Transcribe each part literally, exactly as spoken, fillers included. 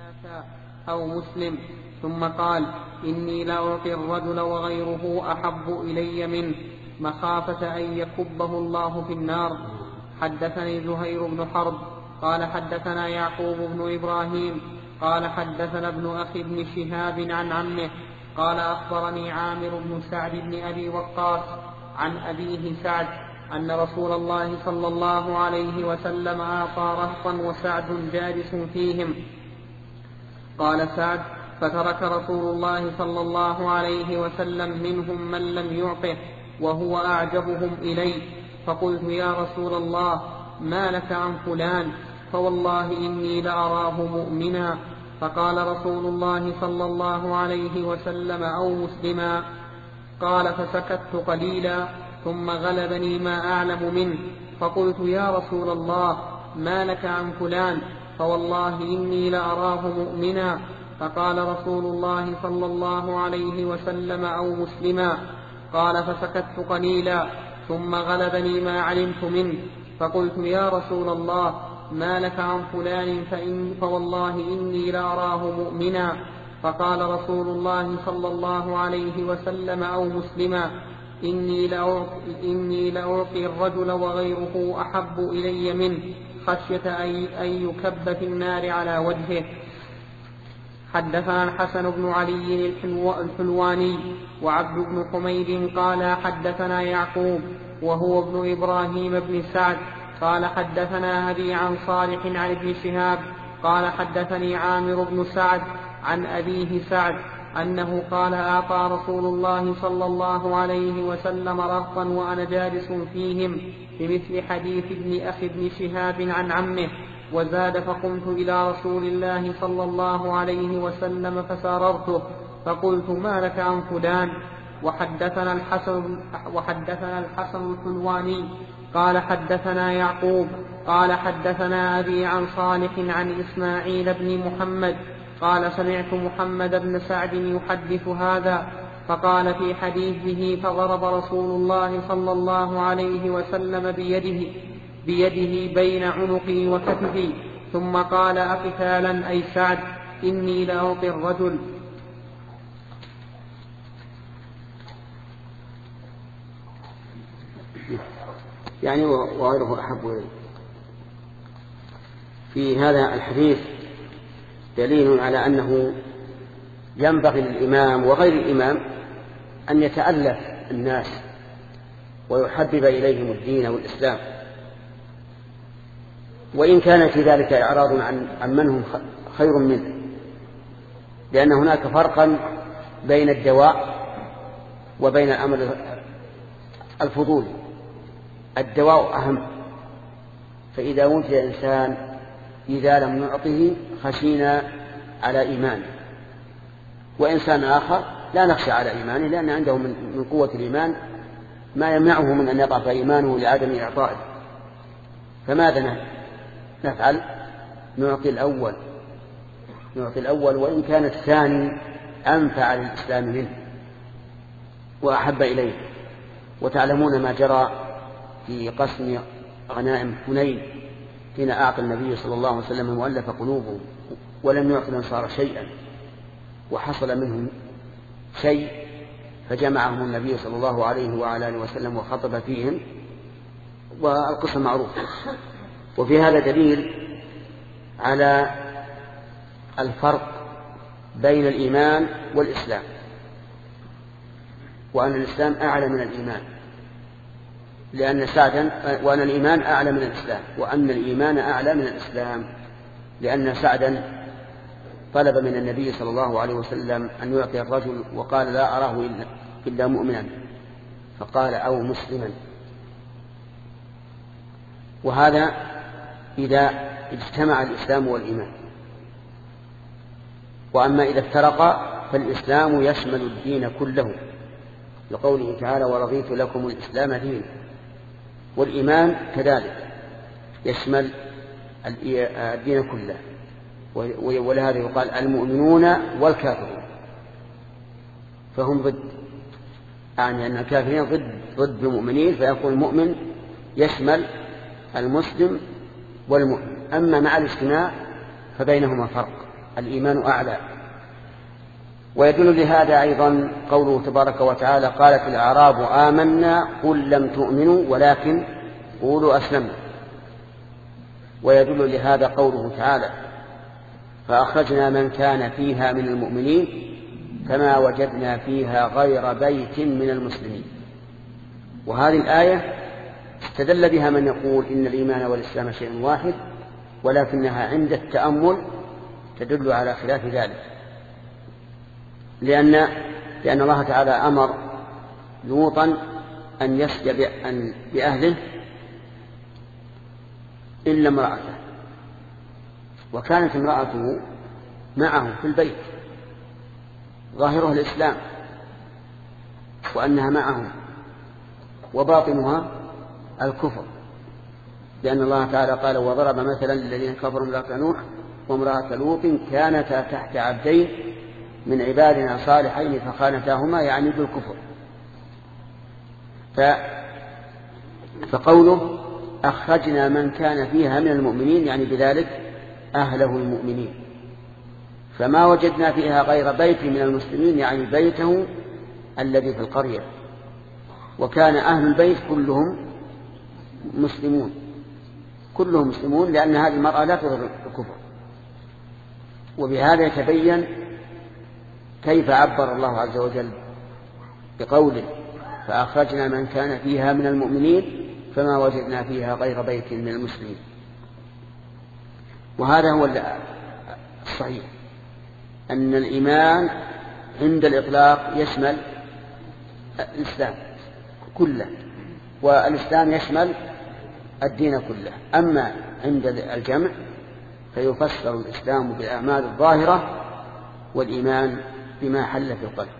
ثلاثا أو مسلم. ثم قال: إني لأعطي الرجل وغيره أحب إلي منه مخافة أن يكبه الله في النار. حدثني زهير بن حرب قال حدثنا يعقوب بن إبراهيم قال حدثنا ابن أخي بن شهاب عن عمه قال أخبرني عامر بن سعد بن أبي وقاص عن أبيه سعد أن رسول الله صلى الله عليه وسلم أعطى رهطا وسعد جالس فيهم. قال سعد: فترك رسول الله صلى الله عليه وسلم منهم من لم يعطه وهو أعجبهم إلي، فقلت: يا رسول الله، ما لك عن فلان؟ فوالله إني لأراه مؤمنا. فقال رسول الله صلى الله عليه وسلم: أو مسلما. قال: فسكت قليلا ثم غلبني ما أعلم منه، فقلت: يا رسول الله، ما لك عن فلان؟ فوالله إني لأراه مؤمنا. فقال رسول الله صلى الله عليه وسلم: أو مسلما. قال: فسكت قليلا ثم غلبني ما علمت منه، فقلت: يا رسول الله، ما لك عن فلان؟ فإن فوالله إني لأراه مؤمنا. فقال رسول الله صلى الله عليه وسلم: أو مسلما. إني لأعطي, إني لأعطي الرجل وغيره أحب إلي منه خشية أن يكب في النار على وجهه. حدثنا الحسن بن علي الحلواني وعبد بن حميد قال حدثنا يعقوب وهو ابن إبراهيم بن سعد قال حدثنا أبي عن صالح عن ابن شهاب قال حدثني عامر بن سعد عن أبيه سعد أنه قال: أعطى رسول الله صلى الله عليه وسلم رهطا وأنا جالس فيهم بمثل حديث ابن أخي ابن شهاب عن عمه، وزاد: فقمت إلى رسول الله صلى الله عليه وسلم فساررته فقلت: ما لك عن فلان؟ وحدثنا الحسن, وحدثنا الحسن الحلواني قال حدثنا يعقوب قال حدثنا أبي عن صالح عن إسماعيل بن محمد قال: سمعت محمد بن سعد يحدث هذا، فقال في حديثه: فضرب رسول الله صلى الله عليه وسلم بيده, بيده بين عنقي وكتفي، ثم قال: أقتالا أي سعد؟ إني لأعطي الرجل. يعني وغيره أحب إليه. في هذا الحديث دليل على أنه ينبغي للإمام وغير الإمام أن يتألف الناس ويحبب إليهم الدين والإسلام، وإن كان في ذلك إعراض عن, عن من هم خير منه، لأن هناك فرقا بين الدواء وبين الأمر الفضولي. الدواء أهم، فإذا وجد إنسان إذا لم نعطه خشينا على إيمانه، وإنسان آخر لا نخشى على إيمانه لأن عنده من قوة الإيمان ما يمنعه من أن يضعف إيمانه لعدم إعطائه. فماذا نفعل؟ نعطي الأول نعطي الأول وإن كان الثاني أنفع للإسلام منه وأحب إليه. وتعلمون ما جرى في قسم غنائم حنين حين أعطى النبي صلى الله عليه وسلم مؤلف قلوبهم ولم يعطي الأنصار شيئا، وحصل منهم شيء فجمعهم النبي صلى الله عليه وعلى آله وسلم وخطب فيهم، والقصة معروفة. وفي هذا دليل على الفرق بين الإيمان والإسلام، وأن الإسلام أعلى من الإيمان، لأن سعدا وأن الإيمان أعلى من الإسلام، وأن الإيمان أعلى من الإسلام، لأن سعدا طلب من النبي صلى الله عليه وسلم أن يعطي الرجل وقال: لا أراه إلا مؤمنا، فقال: أو مسلما. وهذا إذا اجتمع الإسلام والإيمان. وأما إذا افترقا فالإسلام يشمل الدين كله، لقوله تعالى: ورضيت لكم الإسلام دينا. والإيمان كذلك يشمل الدين كله، ولهذا يقال المؤمنون والكافرون، فهم ضد، يعني أن الكافرين ضد ضد المؤمنين، فيقول المؤمن يشمل المسلم والمؤمن. أما مع الاجتماع فبينهما فرق. الإيمان أعلى. ويدل لهذا أيضا قوله تبارك وتعالى قالت الأعراب آمنا قل لم تؤمنوا ولكن قولوا أسلمنا. ويدل لهذا قوله تعالى فأخرجنا من كان فيها من المؤمنين كما وجدنا فيها غير بيت من المسلمين. وهذه الآية استدل بها من يقول إن الإيمان والإسلام شيء واحد، ولكنها عند التأمل تدل على خلاف ذلك، لأن, لأن الله تعالى أمر لوطا أن يسجى بأهله إلا امرأته، وكانت امرأته معه في البيت ظاهرها الإسلام وأنها معهم وباطنها الكفر، لأن الله تعالى قال وضرب مثلا للذين كفروا امرأة نوح وامرأة لوط كانتا تحت عبدين من عبادنا صالحين فخانتاهما يعني بالكفر. ف... فقوله أخرجنا من كان فيها من المؤمنين يعني بذلك أهله المؤمنين، فما وجدنا فيها غير بيت من المسلمين يعني بيته الذي في القرية، وكان أهل البيت كلهم مسلمون كلهم مسلمون لأن هذه المرأة لا تظهر الكفر. وبهذا يتبين كيف عبر الله عز وجل بقوله فأخرجنا من كان فيها من المؤمنين فما وجدنا فيها غير بيت من المسلمين. وهذا هو الصحيح أن الإيمان عند الإطلاق يشمل الإسلام كله، والإسلام يشمل الدين كله. أما عند الجمع فيفسر الإسلام بالأعمال الظاهرة والإيمان بما حل في القلب.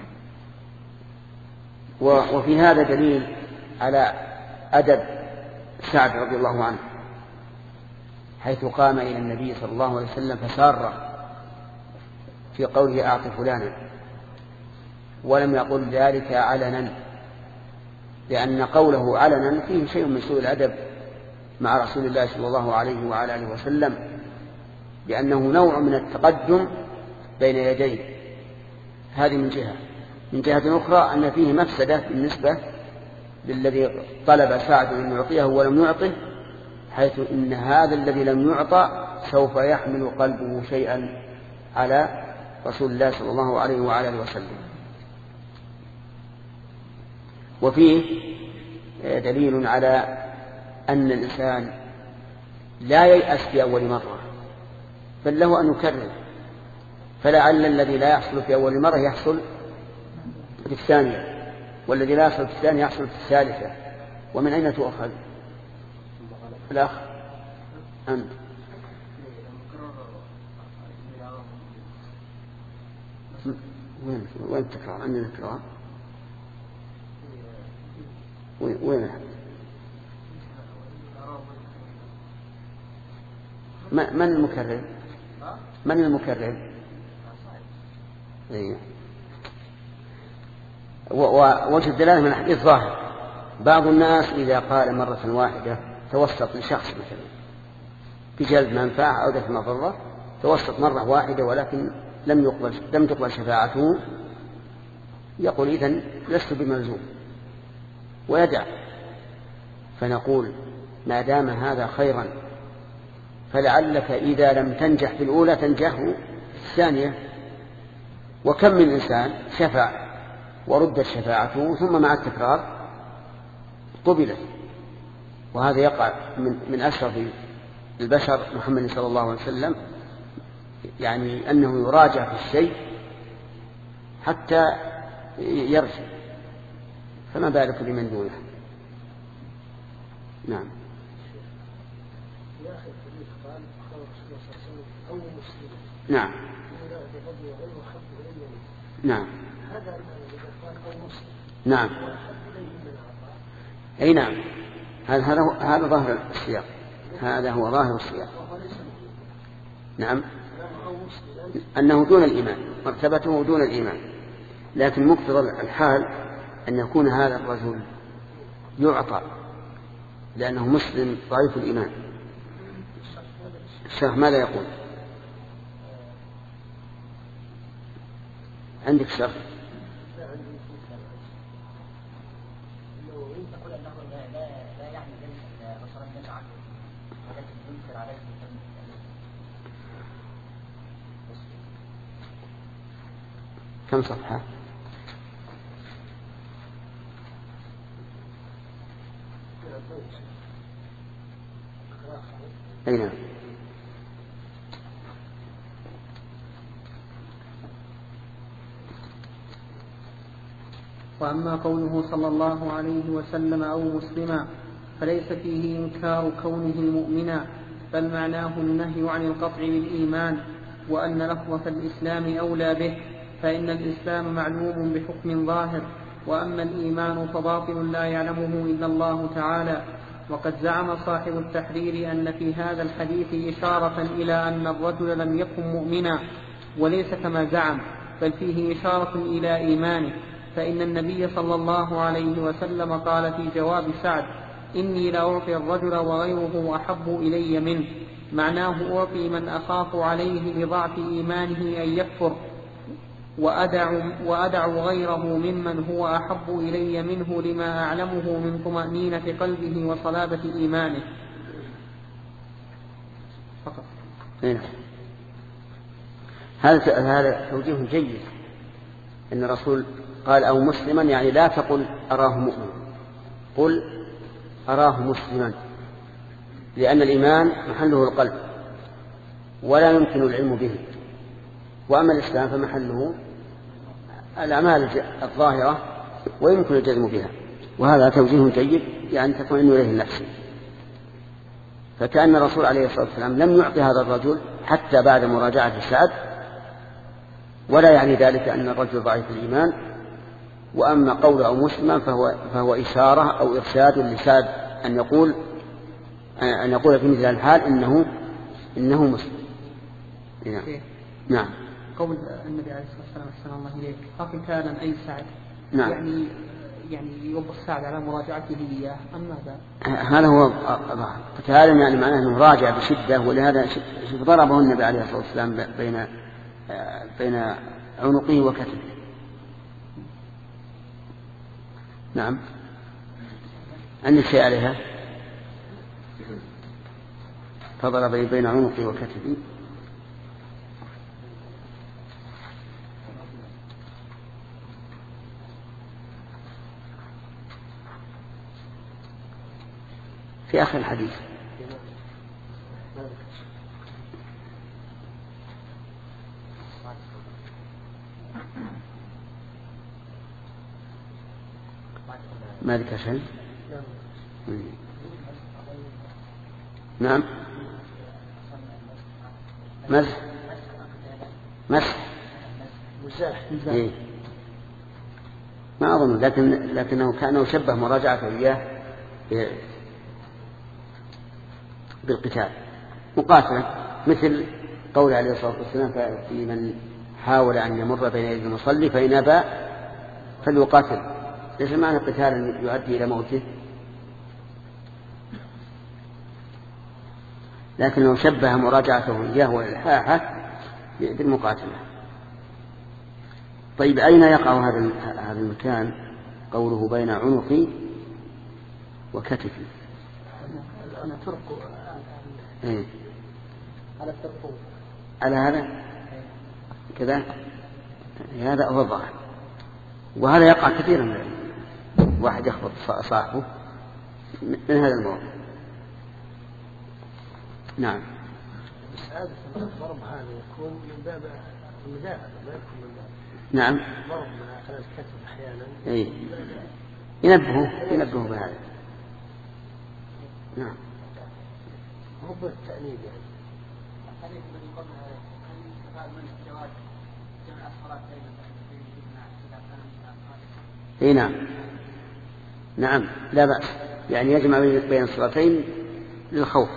وفي هذا دليل على أدب سعد رضي الله عنه حيث قام إلى النبي صلى الله عليه وسلم فسار في قوله أعط فلانا، ولم يقل ذلك علنا، لأن قوله علنا فيه شيء من سوء الأدب مع رسول الله صلى الله عليه وعلى آله وسلم، لأنه نوع من التقدم بين يديه. هذه من جهة. من جهة أخرى أن فيه مفسدة بالنسبة للذي طلب سعد أن يعطيه ولم يعطه، حيث إن هذا الذي لم يعطى سوف يحمل قلبه شيئا على رسول الله صلى الله عليه وعلى آله وسلم. وفيه دليل على أن الإنسان لا ييأس في أول مرة، بل له أن يكرر، فلعل الذي لا يحصل في أول مرة يحصل في الثانية، والذي لا يحصل في الثانية يحصل في الثالثة. ومن أين تؤخذ الأخ أنت؟ وين وين التكرار؟ عندنا التكرار وين؟ من المكرر؟ من المكرر؟ إيه. ووجه الدلالة من الحديث ظاهر. بعض الناس إذا قال مرة واحدة توسط لشخص مثلا بجلب منفعة أو دفع مضرة، توسط مرة واحدة ولكن لم يقبل لم تقبل شفاعته، يقول إذن لست بملزوم ويدع. فنقول ما دام هذا خيرا فلعلك إذا لم تنجح في الأولى تنجح في الثانية. وكم من إنسان شفع وردت شفاعته ثم مع التكرار قبلت. وهذا يقع من, من أشرف البشر محمد صلى الله عليه وسلم، يعني أنه يراجع في الشيء حتى يرجع، فما بالك بمن دونه. نعم. نعم نعم نعم أي نعم. هذا هذا ظاهر السياق، هذا هو ظاهر السياق. نعم أنه دون الإيمان، مرتبته دون الإيمان، لكن مقتضى الحال أن يكون هذا الرجل يعطى لأنه مسلم ضعيف الإيمان. الشيخ ماذا يقول؟ عندك شرط؟ كم صفحة؟ أي نعم. وأما قوله صلى الله عليه وسلم أو مسلما فليس فيه إنكار كونه مؤمنا، بل معناه النهي عن القطع بالإيمان، وأن لفظة الإسلام أولى به، فإن الإسلام معلوم بحكم ظاهر، وأما الإيمان فباطن لا يعلمه إلا الله تعالى. وقد زعم صاحب التحرير أن في هذا الحديث إشارة إلى أن الرجل لم يكن مؤمنا، وليس كما زعم، بل فيه إشارة إلى إيمانه، فإن النبي صلى الله عليه وسلم قال في جواب سعد: إني لأعطي الرجل وغيره أحب إلي منه، معناه أعطي من أخاف عليه لضعف إيمانه أن يكفر، وأدع, وأدع غيره ممن هو أحب إلي منه لما أعلمه من طمأنينة قلبه وصلابة إيمانه. فقط. هذا هذا توجيه جيد، إن الرسول قال أو مسلما، يعني لا تقل أراه مؤمن، قل أراه مسلما، لأن الإيمان محله القلب ولا يمكن العلم به، وأما الإسلام فمحله الأعمال الظاهرة ويمكن الجزم بها. وهذا توجيه جيد، يعني تطمئن إليه النفس. فكأن الرسول عليه الصلاة والسلام لم يعطي هذا الرجل حتى بعد مراجعة سعد، ولا يعني ذلك أن الرجل ضعيف الإيمان. وأما قول أو مسلما فهو, فهو إشارة أو إرشاد لسعد أن يقول أن يقول في مثل الحال إنه إنه مسلم. نعم. نعم. قول النبي عليه الصلاة والسلام أحسن الله إليك: قتالا أي سعد. نعم. يعني يعني يوبخ سعد على مراجعته إياه أم ماذا؟ هذا هو قتالا، يعني معناه أنه راجع بشدة، ولهذا ضربه النبي عليه الصلاة والسلام بين بين عنقه وكتفه. نعم. عندك شيء عليها؟ فضرب بين عنقه وكتفه. في آخر الحديث. ما ذكر شيء؟ نعم. مسح مسح إيه. ما أظن، لكن لكنه كأنه شبه مراجعته إياه بالقتال مقاتلة، مثل قول عليه الصلاة والسلام في من حاول أن يمر بين يدي المصلي فإن أبى فليقاتل. ليس معنى قتال يؤدي إلى موته، لكنه شبه مراجعته إياه والإلحاحة بالمقاتلة. طيب، أين يقع هذا هذا المكان قوله بين عنقي وكتفي؟ أنا ترك إيه؟ على الترقوب على هذا كذا، هذا هو الظاهر. وهذا يقع كثيرا من واحد يخبط صاحبه من هذا الموضوع. نعم. بس الضرب هذا يكون من باب المدافع، ما يكون من باب نعم ضرب من على الكتف أحيانا. إيه. ينبهه ينبهه بهذا. نعم. هو بالتأنيب يعني. الحديث الذي قلنا هل يستفاد من جواز جمع الصلاة بين اي نعم نعم لا بأس، يعني يجمع بين الصلاتين للخوف.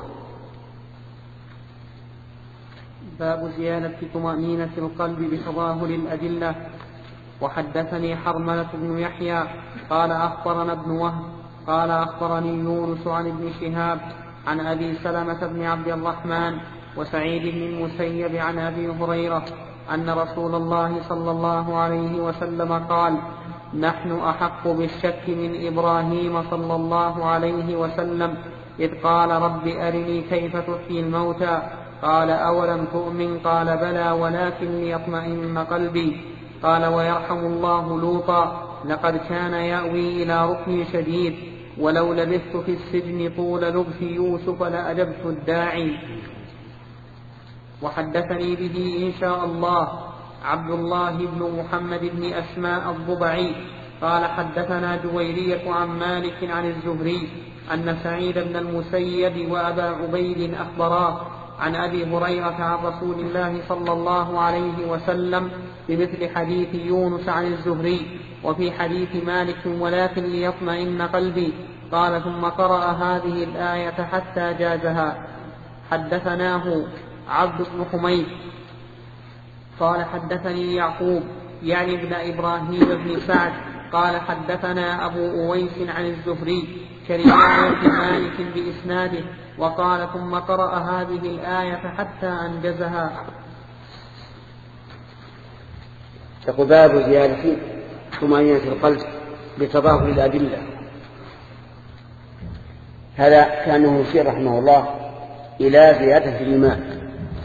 باب زيادة طمأنينة القلب بتظاهر الأدلة. وحدثني حرملة بن يحيى قال أخبرنا ابن وهب قال أخبرني يونس عن ابن شهاب عن أبي سلمة بن عبد الرحمن وسعيد بن المسيب عن أبي هريرة أن رسول الله صلى الله عليه وسلم قال: نحن أحق بالشك من إبراهيم صلى الله عليه وسلم إذ قال: رب أرني كيف تحيي الموتى. قال: أولم تؤمن؟ قال: بلى ولكن ليطمئن قلبي. قال: ويرحم الله لوطا: لقد كان يأوي إلى ركن شديد، ولو لبثت في السجن طول لبث يوسف لأجبت الداعي. وحدثني به إن شاء الله عبد الله بن محمد بن أسماء الضبعي قال: حدثنا جويرية عن مالك عن الزهري أن سعيد بن المسيب وأبا عبيد أخبراه عن أبي هريرة عن رسول الله صلى الله عليه وسلم بمثل حديث يونس عن الزهري، وفي حديث مالك: ولكن ليطمئن قلبي. قال: ثم قرأ هذه الآية حتى جازها. حدثناه عبد بن حميد قال: حدثني يعقوب يعني ابن إبراهيم بن سعد قال: حدثنا أبو أويس عن الزهري كرواية مالك بإسناده، وقال: ثم قرأ هذه الآية حتى أنجزها. يقول: باب زيادة طمأنينة القلب بتظاهر الأدلة. هذا كأنه يشير رحمه الله إلى زيادة الإيمان،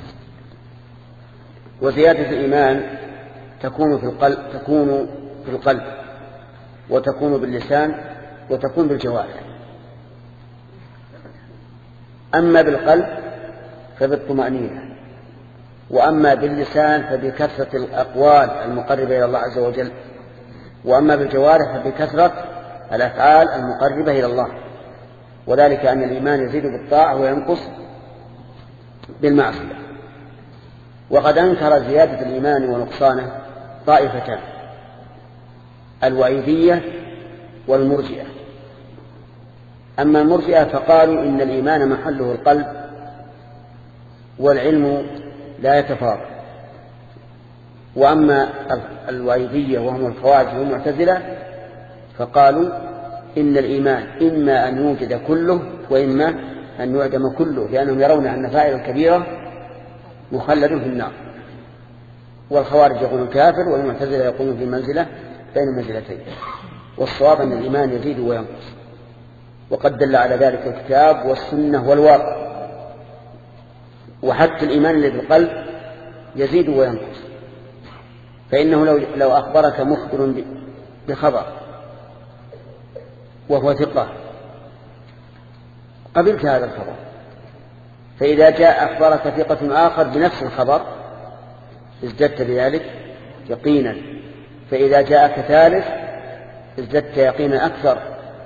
وزيادة الإيمان تكون في القلب تكون في القلب وتكون باللسان وتكون بالجوارح. أما بالقلب فبالطمأنينة، وأما باللسان فبكثرة الأقوال المقربة إلى الله عز وجل، وأما بالجوارح فبكثرة الأفعال المقربة إلى الله، وذلك أن الإيمان يزيد بالطاعة وينقص بالمعصية. وقد أنكر زيادة الإيمان ونقصانه طائفتان: الوعيدية والمرجئة. أما المرجئة فقالوا إن الإيمان محله القلب والعلم لا يتفاضل. وأما الوعيدية وهم الخوارج والمعتزلة فقالوا إن الإيمان إما أن يوجد كله وإما أن يعدم كله، لأنهم يرون أن فاعل الكبيرة مخلد في النار. والخوارج يقولون كافر، والمعتزلة يقولون في منزلة بين منزلتين. والصواب أن الإيمان يزيد وينقص، وقد دل على ذلك الكتاب والسنة والواقع. وحتى الإيمان الذي في القلب يزيد وينقص، فإنه لو, لو أخبرك مخبر بخبر وهو ثقة قبلت هذا الخبر، فإذا جاء أخبرك ثقة آخر بنفس الخبر ازددت بذلك يقينا، فإذا جاءك ثالث ازددت يقينا أكثر.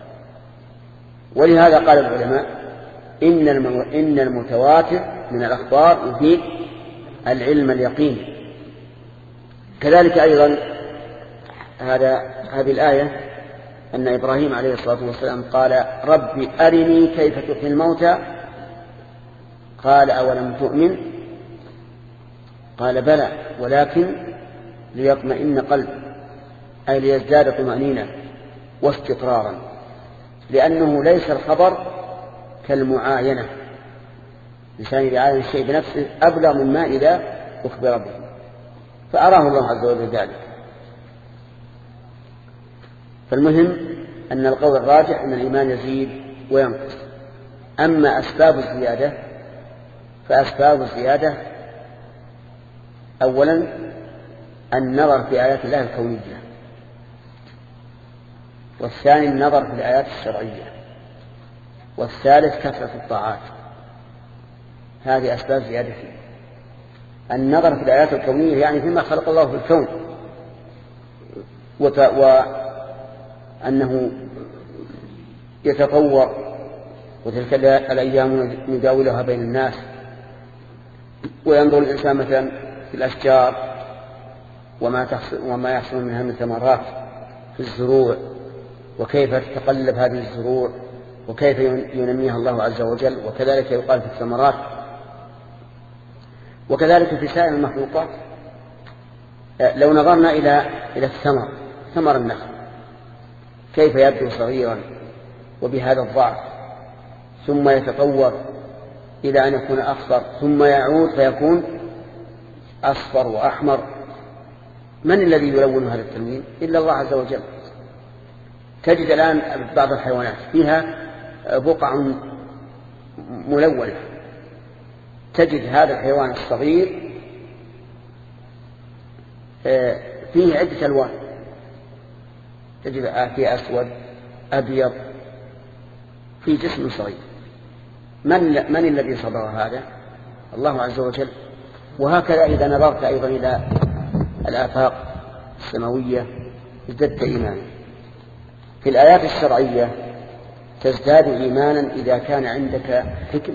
ولهذا قال العلماء إن المتواتر من الأخبار يفيد العلم اليقين. كذلك أيضا هذا هذه الآية أن إبراهيم عليه الصلاة والسلام قال: رب أرني كيف تحيي الموتى. قال: أولم تؤمن؟ قال: بلى ولكن ليطمئن قلب، أي ليزداد طمأنينة واستقرارا، لأنه ليس الخبر كالمعاينة، لسان يعاين الشيء بنفسه أبلغ مما إذا أخبر به، فأراه الله عز وجل ذلك. فالمهم أن القول الراجح أن الإيمان يزيد وينقص. أما أسباب الزيادة فأسباب الزيادة أولا النظر في آيات الله الكونية، والثاني النظر في الآيات الشرعية، والثالث كثرة الطاعات. هذه أسباب زيادته. النظر في الآيات الكونية يعني فيما خلق الله في الكون، وأنه يتطور، وتلك الأيام نداولها بين الناس، وينظر الإنسان مثلا في الأشجار وما, وما يحصل منها من ثمرات في الزروع، وكيف تتقلب هذه الزروع وكيف ينميها الله عز وجل، وكذلك يقال في الثمرات، وكذلك في سائر المخلوقات. لو نظرنا إلى إلى الثمر، ثمر النخل كيف يبدو صغيرا وبهذا الضعف، ثم يتطور إلى أن يكون أخضر، ثم يعود فيكون أصفر وأحمر، من الذي يلون هذا التلوين إلا الله عز وجل. تجد الآن بعض الحيوانات فيها بقع ملونة، تجد هذا الحيوان الصغير فيه عدة ألوان، تجد فيه أسود أبيض في جسم صغير. من, من الذي صبر هذا؟ الله عز وجل. وهكذا إذا نظرت أيضا إلى الآفاق السماوية ازددت إيمانا. في الآيات الشرعية تزداد إيمانا إذا كان عندك حكمة.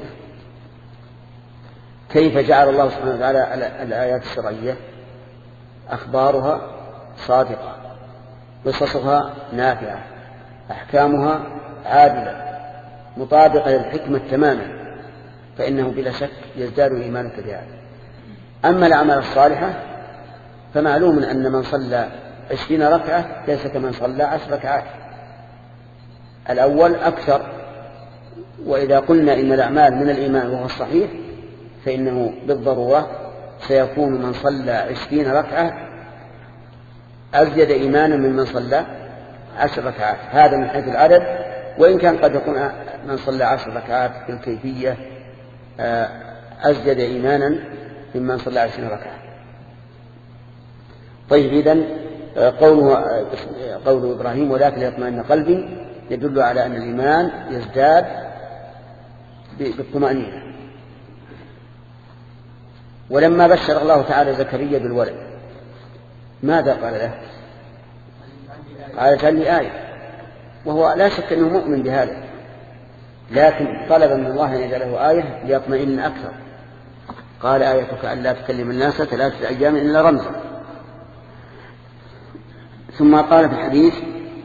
كيف جعل الله سبحانه وتعالى الآيات الشرعية؟ أخبارها صادقة، قصصها نافعة، أحكامها عادلة مطابقة للحكمة تماما، فإنه بلا شك يزداد إيمانك بها. أما الأعمال الصالحة فمعلوم أن من صلى عشرين ركعة ليس كمن صلى عشر ركعات، الأول أكثر. وإذا قلنا إن الأعمال من الإيمان وهو الصحيح فإنه بالضرورة سيكون من صلى عشرين ركعة أزيد إيمانا من من صلى عشر ركعات، هذا من حيث العدد، وإن كان قد يكون من صلى عشر ركعات بالكيفية أزيد إيمانا ممن صلى عشرين ركعة. طيب، إذن قوله قول إبراهيم ولكن يطمئن قلبي يدل على أن الإيمان يزداد بالطمأنينة. ولما بشر الله تعالى زكريا بالولد ماذا قال له؟ قال اجعل لي آية، وهو لا شك أنه مؤمن بهذا، لكن طلب من الله أن يجعله آية ليطمئن أكثر. قال آيتك أن لا تكلم الناس ثلاثة أيام إلا رمزا. ثم قال في الحديث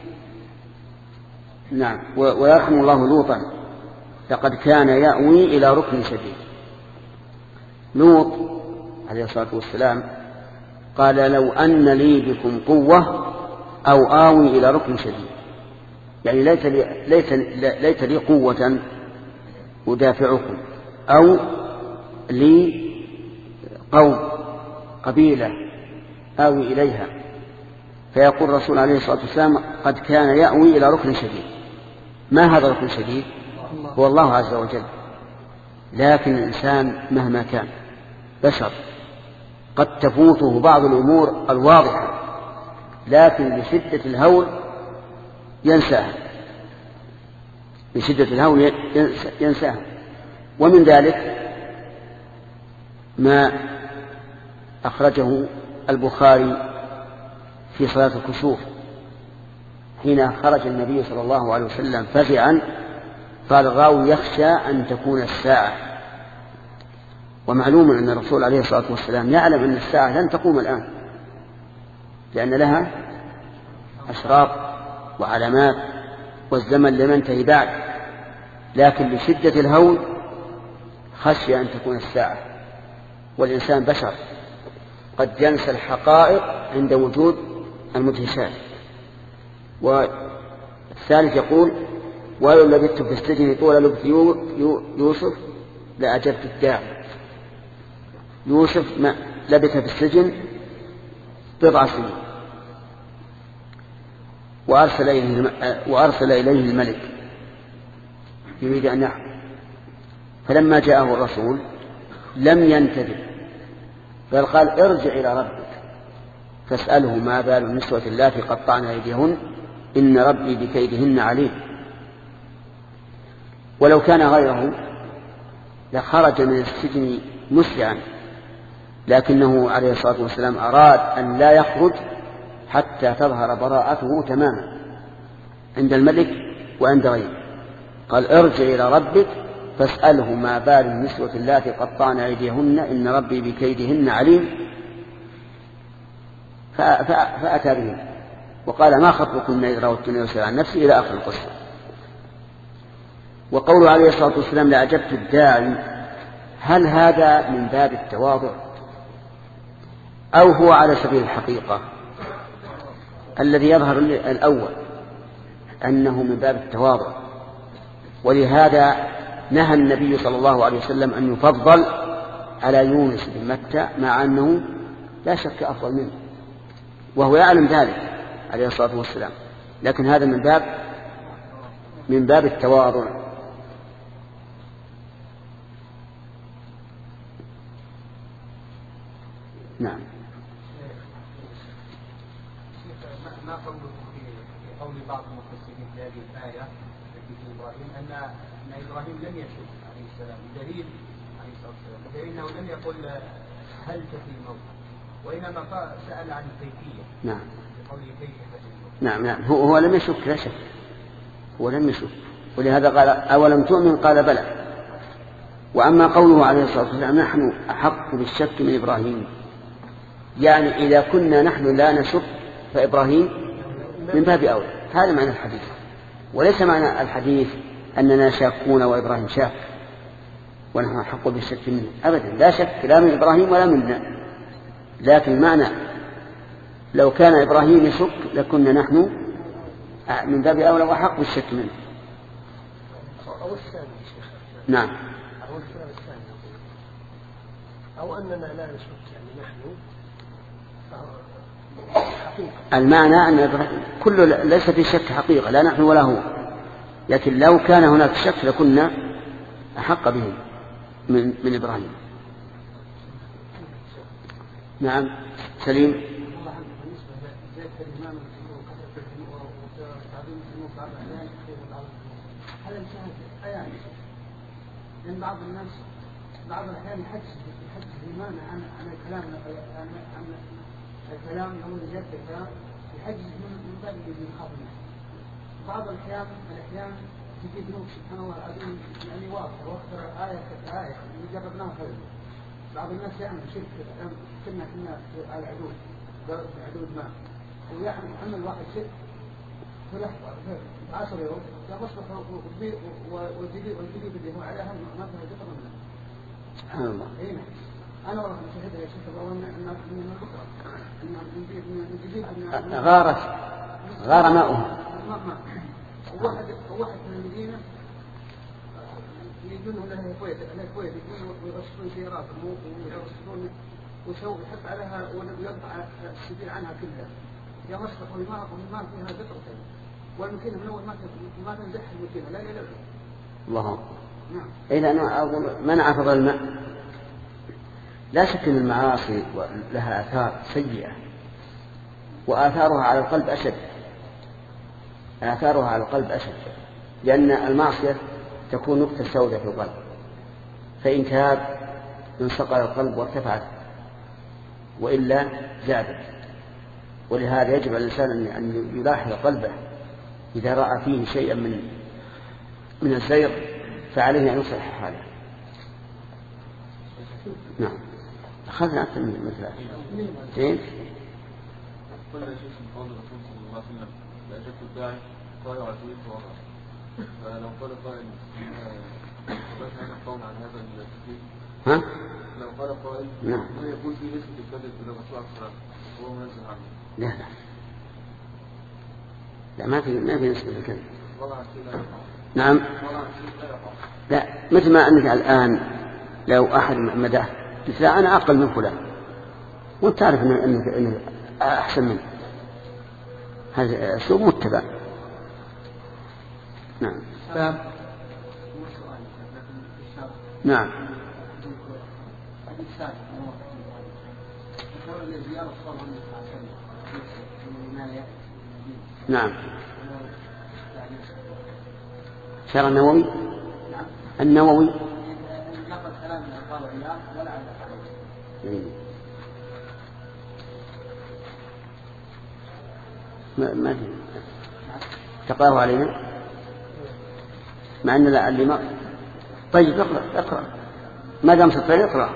نعم ويرحم الله لوطا لقد كان يأوي إلى ركن شديد. لوط عليه الصلاة والسلام قال لو أن لي بكم قوة أو آوي إلى ركن شديد، يعني ليس لي, ليس ليس لي قوة أدافعكم، أو لي قوم قبيلة آوي إليها. فيقول الرسول عليه الصلاة والسلام قد كان يأوي إلى ركن شديد. ما هذا الركن الشديد؟ هو الله عز وجل. لكن الإنسان مهما كان بشر قد تفوته بعض الأمور الواضحة، لكن لشدة الهول ينساها، لشدة الهول ينساها. ومن ذلك ما أخرجه البخاري في صلاة الكسوف حين خرج النبي صلى الله عليه وسلم فزعا، قال الراوي يخشى أن تكون الساعة. ومعلوم أن الرسول عليه الصلاة والسلام يعلم أن الساعة لن تقوم الآن، لأن لها أشراط وعلامات والزمن لم ينتهي بعد، لكن لشدة الهول خشي أن تكون الساعة. والإنسان بشر قد ينسى الحقائق عند وجود المدهشات. والثالث يقول ولو لبثت في السجن طول لبث يوسف لأجبت الداع. يوسف ما لبث في السجن بضع سنين، وأرسل إليه, وأرسل إليه الملك يريد أن يحكم، فلما جاءه الرسول لم ينتبه بل قال ارجع إلى ربك فاسأله ما بال النسوة اللاتي قطعن أيديهن إن ربي بكيدهن عليم. ولو كان غيره لخرج من السجن مسرعا، لكنه عليه الصلاة والسلام أراد أن لا يخرج حتى تظهر براءته تماما عند الملك وعند غيره. قال ارجع إلى ربك فاسأله ما بال النسوة اللاتي قطعن أيديهن إن ربي بكيدهن عليم. فأتى بهم وقال ما خطبكن إذ راوتن يوسف عن نفسي إلى آخر القصة. وقوله عليه الصلاة والسلام لأجبت الداعي، هل هذا من باب التواضع أو هو على سبيل الحقيقة؟ الذي يظهر الأول أنه من باب التواضع، ولهذا نهى النبي صلى الله عليه وسلم أن يفضل على يونس بن متى مع أنه لا شك أفضل منه، وهو يعلم ذلك عليه الصلاة والسلام، لكن هذا من باب من باب التواضع. نعم. ما قوله في قول بعض المفسرين في هذه الآية التي في إبراهيم أن أن إبراهيم لم يشك عليه السلام بدليل عليه الصلاة والسلام بدليل أنه لم يقل هل تفي الموت، وإنما سأل عن الكيفية. نعم. بقوله كيف تفي الموت. نعم نعم هو هو لم يشك لا شك، هو لم يشك، ولهذا قال أولم تؤمن قال بلى. وأما قوله عليه الصلاة والسلام نحن أحق بالشك من إبراهيم، يعني إذا كنا نحن لا نشك فإبراهيم من باب أولى، هذا معنى الحديث، وليس معنى الحديث أننا شاكون وإبراهيم شاك ونحن أحق بالشك منه أبدا، لا شك لا من إبراهيم ولا منا، لكن معنى لو كان إبراهيم يشك لكنا نحن من باب أولى وأحق بالشك منه. أو الثاني شيخ. نعم. أو الثاني أو أننا لا نشك يعني نحن حقيقة. المعنى أن كل ليس في شك حقيقة لا نحن ولا هو، لكن لو كان هناك شك لكنا أحق به من, من إبراهيم. نعم سليم. لأن بعض الناس بعض الأحيان يحدث يحدث الإيمان عن عن الكلام عن عن الكلام أو زيادة الكلام يحدث من من باب المخاطر. بعض الأحيان الأحيان تجد نوع سبحان الله العظيم يعني واضح واخبر آية كآية اللي جربناها قبل. بعض الناس يعمل شرك الآن كنا كنا على العدود ضرب العدود ما ويعمل محمل واحد شرك في لحظة في عشر يوم لا مصبح وكبير والجديد والجديد اللي هو عليها ما فيها ذكر منه. سبحان الله. هنا أنا والله مشاهدها يا شيخ الله إن من البكرة إن من الجديد إن غارت غار ماؤه. ما ما واحد واحد من المدينة يجون لها الكويت لها الكويت يجون ويرصدون سيارات ويرصدون ويسوي يحط عليها ويقطع السبيل عنها كلها. يا مصبح والماء والماء فيها ذكر والمكينة من أول ما ما تنزح المكينة لا لا لا. الله. نعم. إذا أنا أقول منع فضل الماء. لا شك أن المعاصي لها آثار سيئة وآثارها على القلب أشد. آثارها على القلب أشد لأن المعصية تكون نقطة سوداء في القلب، فإن تاب انصقل القلب وارتفعت وإلا زادت. ولهذا يجب على الإنسان أن يلاحظ قلبه إذا رأى فيه شيئا من من الزيغ فعليه أن يصلح حاله. نعم. أخذنا أكثر من مثل هذا. زين. قال شيخ من قول الرسول صلى الله عليه وسلم لا أجبت الداعي قال عزيز وضع. فلو قال قائل فبس هذا القول عن هذا التكليف. ها؟ لو قال قائل نعم. ما يقول في نسبة الكذب إلى الرسول عليه الصلاة والسلام هو منزل عنه. لا لا. لا ما في ما في نسبة الكذب. نعم. لا مثل ما أنك الآن لو أحد مداه قلت لا أنا أقل من فلان وأنت تعرف أنك إنك إنك أحسن منه، هذا أسلوب متبع. نعم. نعم. نعم. شرع النووي. النووي. ما ما في تقرأه علينا مع أن اللي ما طيب اقرأ اقرأ ما دام تطير اقرأ.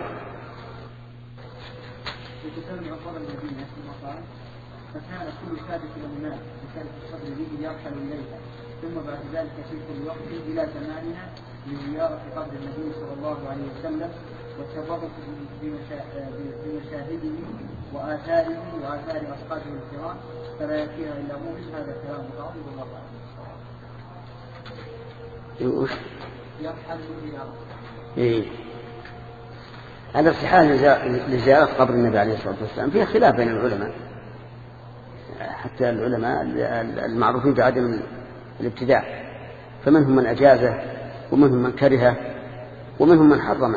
فكان كل ثابت إلى الناس بكانت الصدر به يرحل إليها ثم بعد ذلك في كل وقت إلى زماننا لزيارة قبر النبي صلى الله عليه وسلم والتبرك بمشاهده وآثاره وآثار أصحابه الكرام فلا يكفيها إلا موسى. هذا كلام متعرض والله أعلم. يرحل الزيارة. إيه الارتحال لزيارة قبر النبي عليه الصلاة والسلام فيها خلاف بين العلماء، حتى العلماء المعروفين بعدم الابتداع، فمنهم من أجازه ومنهم من كرهه ومنهم من حرمه.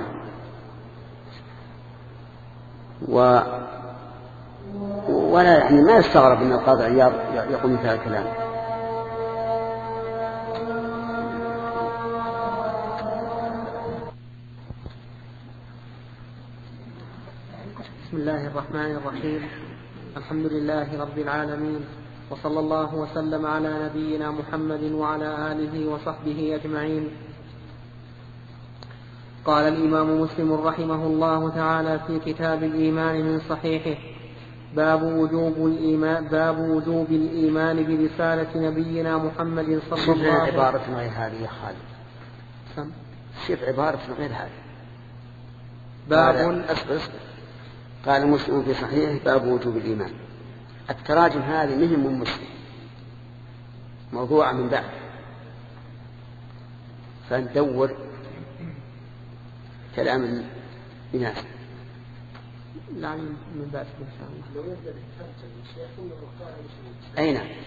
و ولا يعني ما يستغرب أن القاضي عياض يقول مثل الكلام. بسم الله الرحمن الرحيم. الحمد لله رب العالمين، وصلى الله وسلم على نبينا محمد وعلى آله وصحبه أجمعين. قال الإمام مسلم رحمه الله تعالى في كتاب الإيمان من صحيحه: باب وجوب الإيمان, باب وجوب الإيمان برسالة نبينا محمد صلى الله عليه وسلم. عبارة غير هذه يا خالد. سم. شوف عبارة غير هذه. باب أصبر أصبر. قال مسلم في صحيحه: باب وجوب الإيمان. التراجم هذه مهم من مسلم، موضوع من بعد، فندور كلام الناس. نعم من بعد إن شاء الله. لو يبدأ بالترجمة الشيخ إنه مختار مسلم. أي نعم.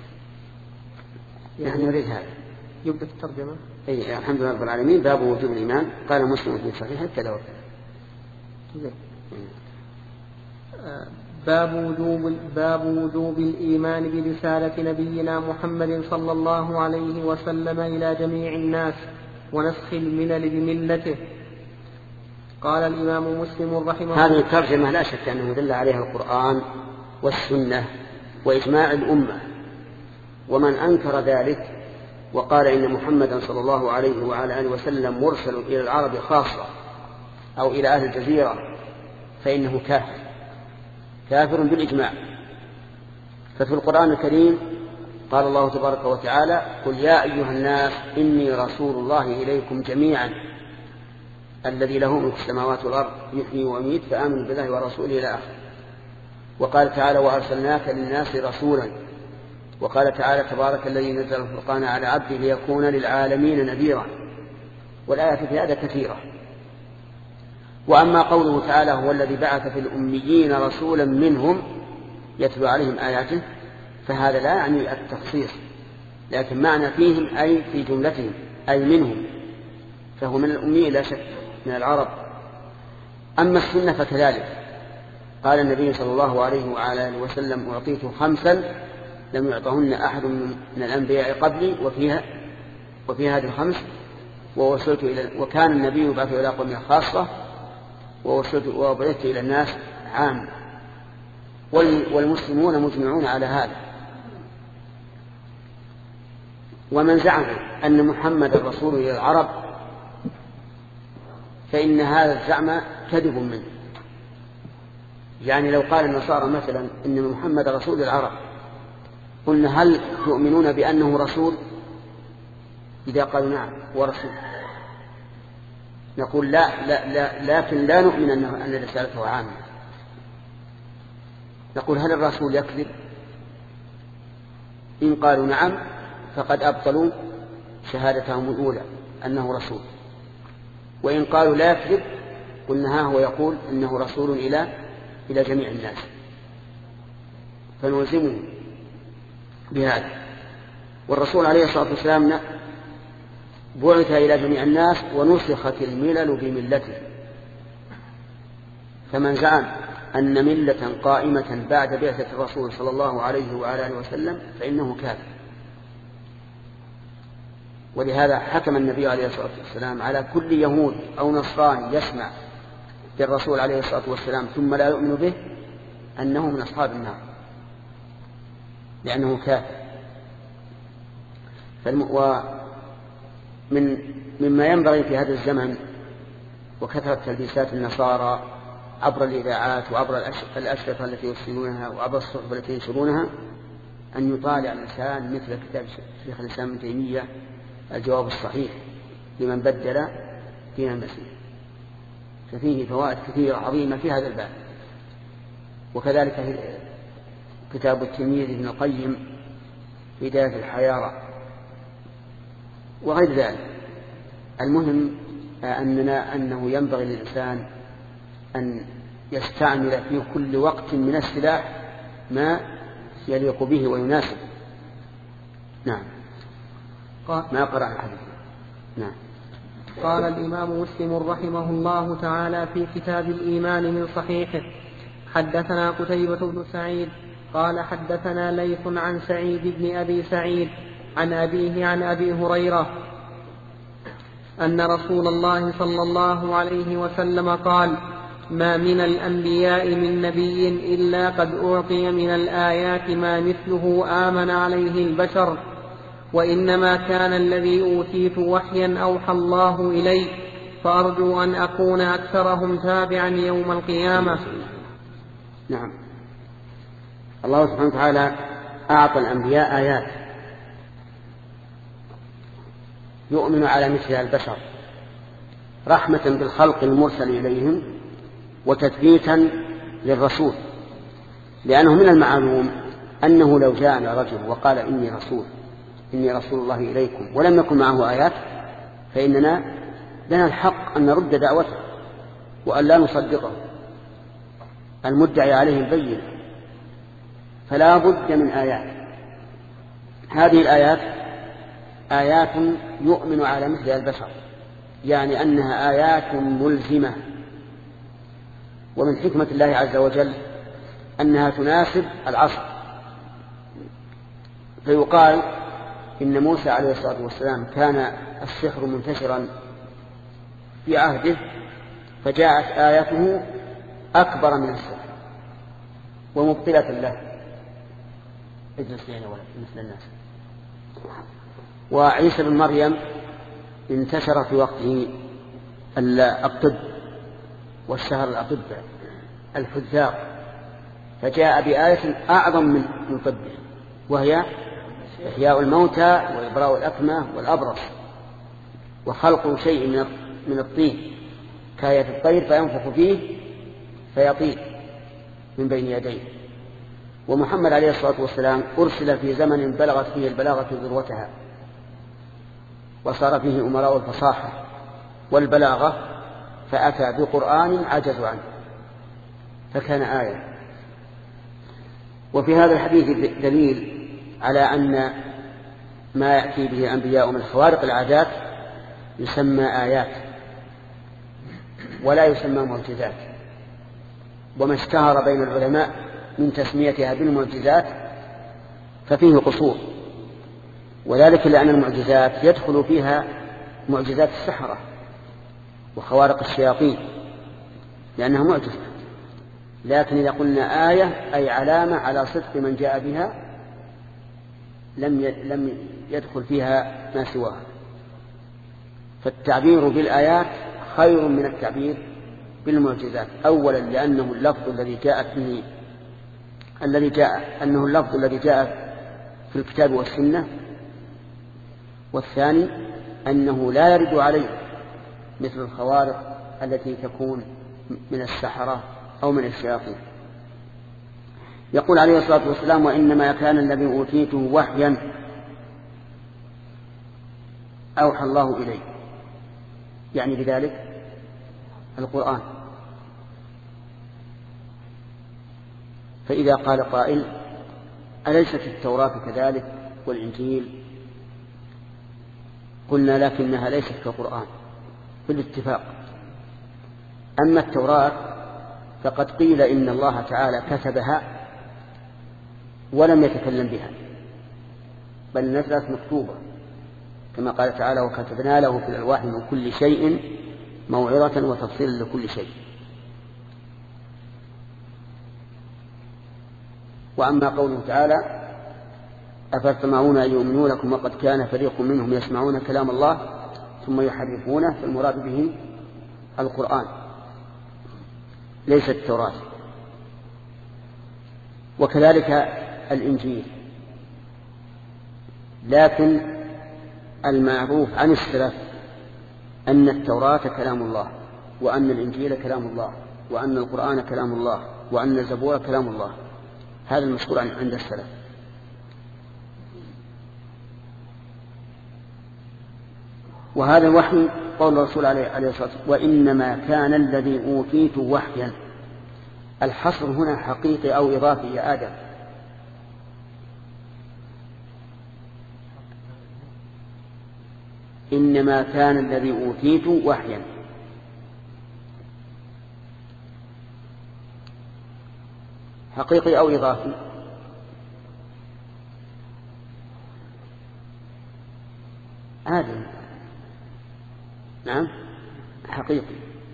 يعني نحن نريد هذا. يبدأ الترجمة. أي الحمد لله رب العالمين. باب وجوب الإيمان. قال مسلم في صحيحه كذا وكذا. باب وجوب باب وجوب الإيمان برسالة نبينا محمد صلى الله عليه وسلم إلى جميع الناس ونسخ الملل بملته. قال الإمام مسلم رحمه الله: هذه الترجمة لا شك أنه دل عليها القرآن والسنة وإجماع الأمة، ومن أنكر ذلك وقال إن محمدا صلى الله عليه وعلى آله وسلم مرسل إلى العرب خاصة أو إلى أهل الجزيرة فإنه كافر كافر بالإجماع. ففي القرآن الكريم قال الله تبارك وتعالى: قل يا أيها الناس إني رسول الله إليكم جميعا الذي له ملك السماوات والأرض يحيي ويميت فآمنوا بالله ورسوله إلى آخره. وقال تعالى: وأرسلناك للناس رسولا. وقال تعالى: تبارك الذي نزل الفرقان على عبده ليكون للعالمين نذيرا. والآيات في هذا كثيرة. وأما قوله تعالى: هو الذي بعث في الأميين رسولا منهم يتلو عليهم آياته، فهذا لا يعني التخصيص، لكن معنى فيهم أي في جملتهم أي منهم، فهو من الأميين لا شك من العرب. أما السنة فكذلك. قال النبي صلى الله عليه وعلى آله وسلم: أعطيت خمسا لم يعطهن أحد من الأنبياء قبلي، وفيها وفي هذه الخمس ووصلت إلى وكان النبي يبعث إلى قوم خاصة وبعثت إلى الناس عام. والمسلمون مجمعون على هذا. ومن زعم أن محمد رسول إلى العرب فإن هذا الزعم كذب منه. يعني لو قال النصارى مثلا إن محمد رسول العرب، قلنا: هل تؤمنون بأنه رسول؟ إذا قالوا نعم ورسول، نقول لا, لا, لا لكن لا نؤمن أنه أن رسالته عامة. نقول: هل الرسول يكذب؟ إن قالوا نعم فقد أبطلوا شهادتهم الأولى أنه رسول. وإن قالوا لا يكذب قلنا: ها هو يقول إنه رسول إلى إلى جميع الناس، فنلزمه بهذا. والرسول عليه الصلاة والسلام بعث إلى جميع الناس ونسخت الملل بملته. فمن زعم أن ملة قائمة بعد بعثة الرسول صلى الله عليه وعلى آله وسلم فإنه كافر. ولهذا حكم النبي عليه الصلاة والسلام على كل يهود أو نصراني يسمع بالرسول عليه الصلاة والسلام ثم لا يؤمن به أنه من أصحاب النار، لأنه كافر. ومن مما ينبغي في هذا الزمن وكثرة تلبيسات النصارى عبر الإذاعات وعبر الأشرطة التي يرسلونها وعبر الصحف التي ينشرونها أن يطالع الإنسان مثل كتاب شيخ الإسلام ابن تيمية الجواب الصحيح لمن بدل دين المسيح، ففيه فوائد كثيرة عظيمة في هذا الباب. وكذلك كتاب التلميذ ابن القيم بداية الحيارى وغير ذلك. المهم أننا أنه ينبغي للإنسان أن يستعمل في كل وقت من السلاح ما يليق به ويناسب. نعم. ما قرأ الحديث. نعم. قال الإمام مسلم رحمه الله تعالى في كتاب الإيمان من صحيحه: حدثنا قتيبة بن سعيد قال حدثنا ليث عن سعيد بن أبي سعيد عن أبيه عن أبي هريرة أن رسول الله صلى الله عليه وسلم قال: ما من الأنبياء من نبي إلا قد أعطي من الآيات ما مثله آمن عليه البشر، وإنما كان الذي أوتيت وحيا أوحى الله إلي، فأرجو أن أكون أكثرهم تابعا يوم القيامة. نعم. الله سبحانه وتعالى أعطى الأنبياء آيات يؤمن على مثلها البشر رحمة بالخلق المرسل إليهم وتثبيتا للرسول، لأنه من المعلوم أنه لو جاءنا رجل وقال إني رسول إني رسول الله إليكم ولم يكن معه آيات فإننا لنا الحق أن نرد دعوته وأن لا نصدقه، المدعي عليه البين، فلا بد من آيات. هذه الآيات آيات يؤمن على مثل البشر، يعني أنها آيات ملزمة، ومن حكمة الله عز وجل أنها تناسب العصر. فيقال إن موسى عليه الصلاة والسلام كان السحر منتشرا في عهده، فجاءت آياته أكبر من السحر ومبطلة له. اجلس لنا ولا مثل الناس. وعيسى بن مريم انتشر في وقته الطب والشهر الأطباء الحذاق، فجاء بآية أعظم من طبه، وهي إحياء الموتى وإبراء الأكمة والأبرص وخلق شيء من الطين كآية الطير فينفخ فيه فيطير من بين يديه. ومحمد عليه الصلاة والسلام أرسل في زمن بلغت فيه البلاغة ذروتها، وصار فيه أمراء الفصاحة والبلاغة، فأتى بقرآن عجزوا عنه فكان آية. وفي هذا الحديث دليل على أن ما يأتي به الأنبياء من خوارق العادات يسمى آيات ولا يسمى معجزات، وما اشتهر بين العلماء من تسميتها بالمعجزات ففيه قصور، وذلك لأن المعجزات يدخل فيها معجزات السحرة وخوارق الشياطين لأنها معجزة، لكن إذا قلنا آية أي علامة على صدق من جاء بها لم لم يدخل فيها ما سواها. فالتعبير بالآيات خير من التعبير بالمعجزات، أولا لأنه اللفظ الذي جاءت به الذي جاء أنه اللفظ الذي جاء في الكتاب والسنة، والثاني أنه لا يرد عليه مثل الخوارق التي تكون من السحرة أو من الشياطين. يقول عليه الصلاة والسلام: وإنما كان الذي أوتيته وحيا أوحى الله إليه، يعني بذلك القرآن. فإذا قال قائل: أليست التوراة كذلك والإنجيل؟ قلنا: لكنها ليست كالقرآن بالاتفاق. أما التوراة فقد قيل إن الله تعالى كتبها ولم يتكلم بها، بل نزلت مكتوبة كما قال تعالى: وكتبنا له في الألواح من كل شيء موعظة وتفصيلا لكل شيء. وأما قوله تعالى: أفتطمعون أن يؤمنوا لكم وقد كان فريق منهم يسمعون كلام الله ثم يحرفونه، فالمراد به القرآن ليس التوراة. وكذلك الإنجيل، لكن المعروف عن السلف أن التوراة كلام الله، وأن الإنجيل كلام الله، وأن القرآن كلام الله، وأن الزبور كلام الله. هذا المشهور عند السلف. وهذا الوحي قول الرسول عليه الصلاة والسلام وإنما كان الذي أوتيت وحيا. الحصر هنا حقيقي أو إضافي يا آدم؟ إنما كان الذي أوتيت وحيا. حقيقي أو إضافي؟ آدم. نعم حقيقي.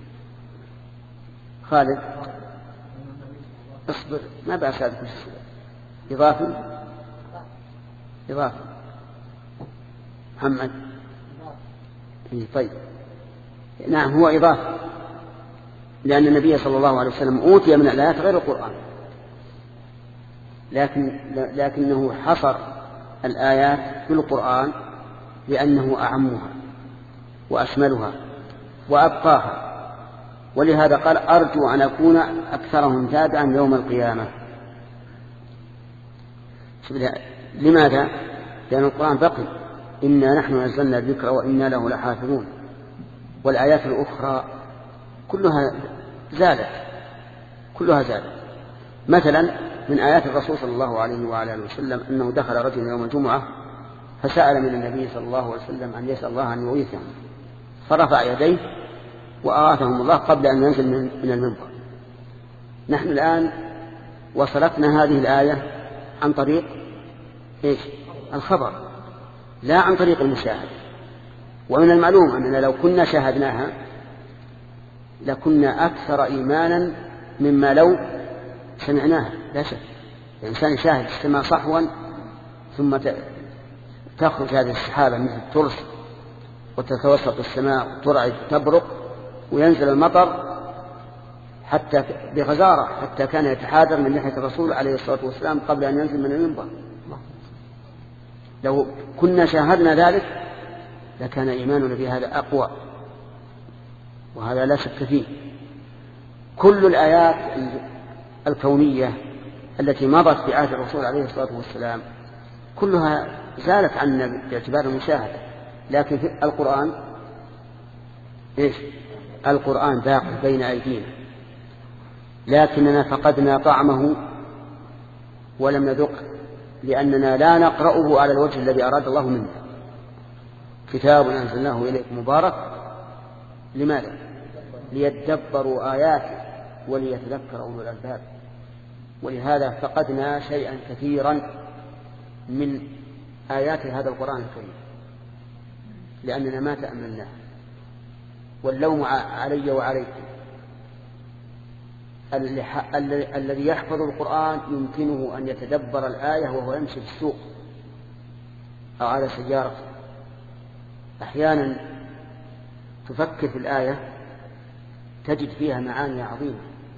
خالد اصبر ما بأس هذا كل شيء. إضافي إضافي. محمد طيب نعم هو إضافي، لأن النبي صلى الله عليه وسلم أوتي من الآيات غير القرآن، لكن لكنه حصر الآيات في القرآن لأنه أعمها وأشملها وأبقاها، ولهذا قال أرجو أن أكون أكثرهم تابعا يوم القيامة. لماذا؟ لأن القرآن بقي إنا نحن نزلنا الذكر وإنا له لحافظون، والآيات الأخرى كلها زالت كلها زالت. مثلا من آيات الرسول صلى الله عليه وعلى آله وسلم أنه دخل رجل يوم الجمعة فسأل من النبي صلى الله عليه وسلم أن يسأل الله أن يغيثهم، فرفع يديه وأغاثهم الله قبل أن ينزل من المنبر. نحن الآن وصلتنا هذه الآية عن طريق إيش؟ الخبر، لا عن طريق المشاهد. ومن المعلوم أننا لو كنا شاهدناها لكنا أكثر إيمانا مما لو سمعناها، لا شك. الإنسان يشاهد السماء صحوا ثم تخرج هذه السحابة مثل الترس وتتوسط السماء وترعد تبرق وينزل المطر حتى بغزارة، حتى كان يتحاذر من ناحية الرسول عليه الصلاة والسلام قبل أن ينزل من المنبر. لو كنا شاهدنا ذلك لكان إيماننا بهذا أقوى، وهذا لا شك فيه. كل الآيات الكونية التي مضت في عهد الرسول عليه الصلاة والسلام كلها زالت عنا باعتبار المشاهدة، لكن في القرآن إيش؟ القرآن باقي بين أيدينا، لكننا فقدنا طعمه ولم نذقه لأننا لا نقرأه على الوجه الذي أراد الله منا. كتاب أنزلناه إليكم مبارك، لماذا؟ ليدبروا آياته وليتذكر أولو الألباب. ولهذا فقدنا شيئا كثيرا من آيات هذا القرآن الكريم لأننا ما تأملناه، واللوم علي وعليكم. الذي يحفظ القرآن يمكنه أن يتدبر الآية وهو يمشي في السوق أو على سيارة، أحيانا تفكر في الآية تجد فيها معاني عظيمة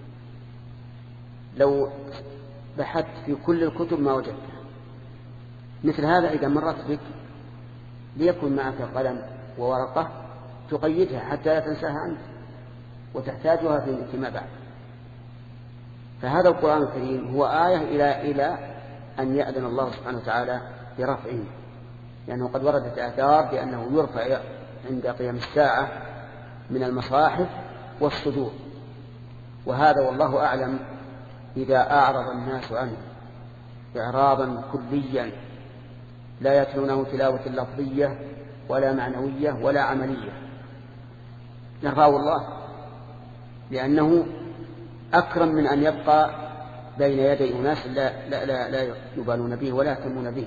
لو بحثت في كل الكتب ما وجدتها. مثل هذا إذا مرت بك ليكن معك قلم وورقة تقيدها حتى لا تنساها أنت وتحتاجها فيما بعد. فهذا القرآن الكريم هو آية إلى إلى أن يأذن الله سبحانه وتعالى برفعه، لأنه قد وردت آثار بأنه يرفع عند قيام الساعة من المصاحف والصدور، وهذا والله أعلم إذا أعرض الناس عنه إعراضا كليا لا يتلونه تلاوة لفظية ولا معنوية ولا عملية يرفعه الله، لأنه أكرم من أن يبقى بين يدي أناس لا, لا, لا, لا يبالون به ولا يهتمون به.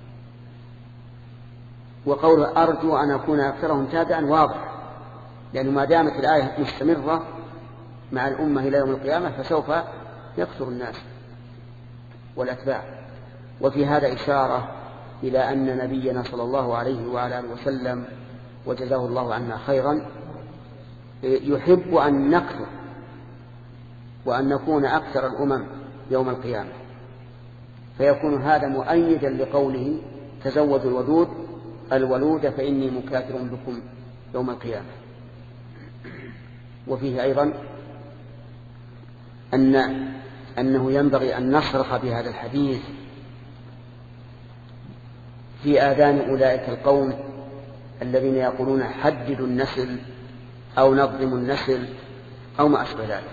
وقوله أرجو أن أكون أكثرهم تابعا واضح، لأنه ما دامت الآية مستمرة مع الأمة إلى يوم القيامة فسوف يكثر الناس والأتباع. وفي هذا إشارة إلى أن نبينا صلى الله عليه وعلى آله وسلم وجزاه الله عنا خيرا يحب أن نكثر وأن نكون أكثر الأمم يوم القيامة، فيكون هذا مؤيدا لقوله تزودوا الودود الولود فإني مكاثر بكم يوم القيامة. وفيه أيضا أن أنه ينبغي أن نصرخ بهذا الحديث في آذان أولئك القوم الذين يقولون حددوا النسل أو نظموا النسل أو ما أشبه ذلك،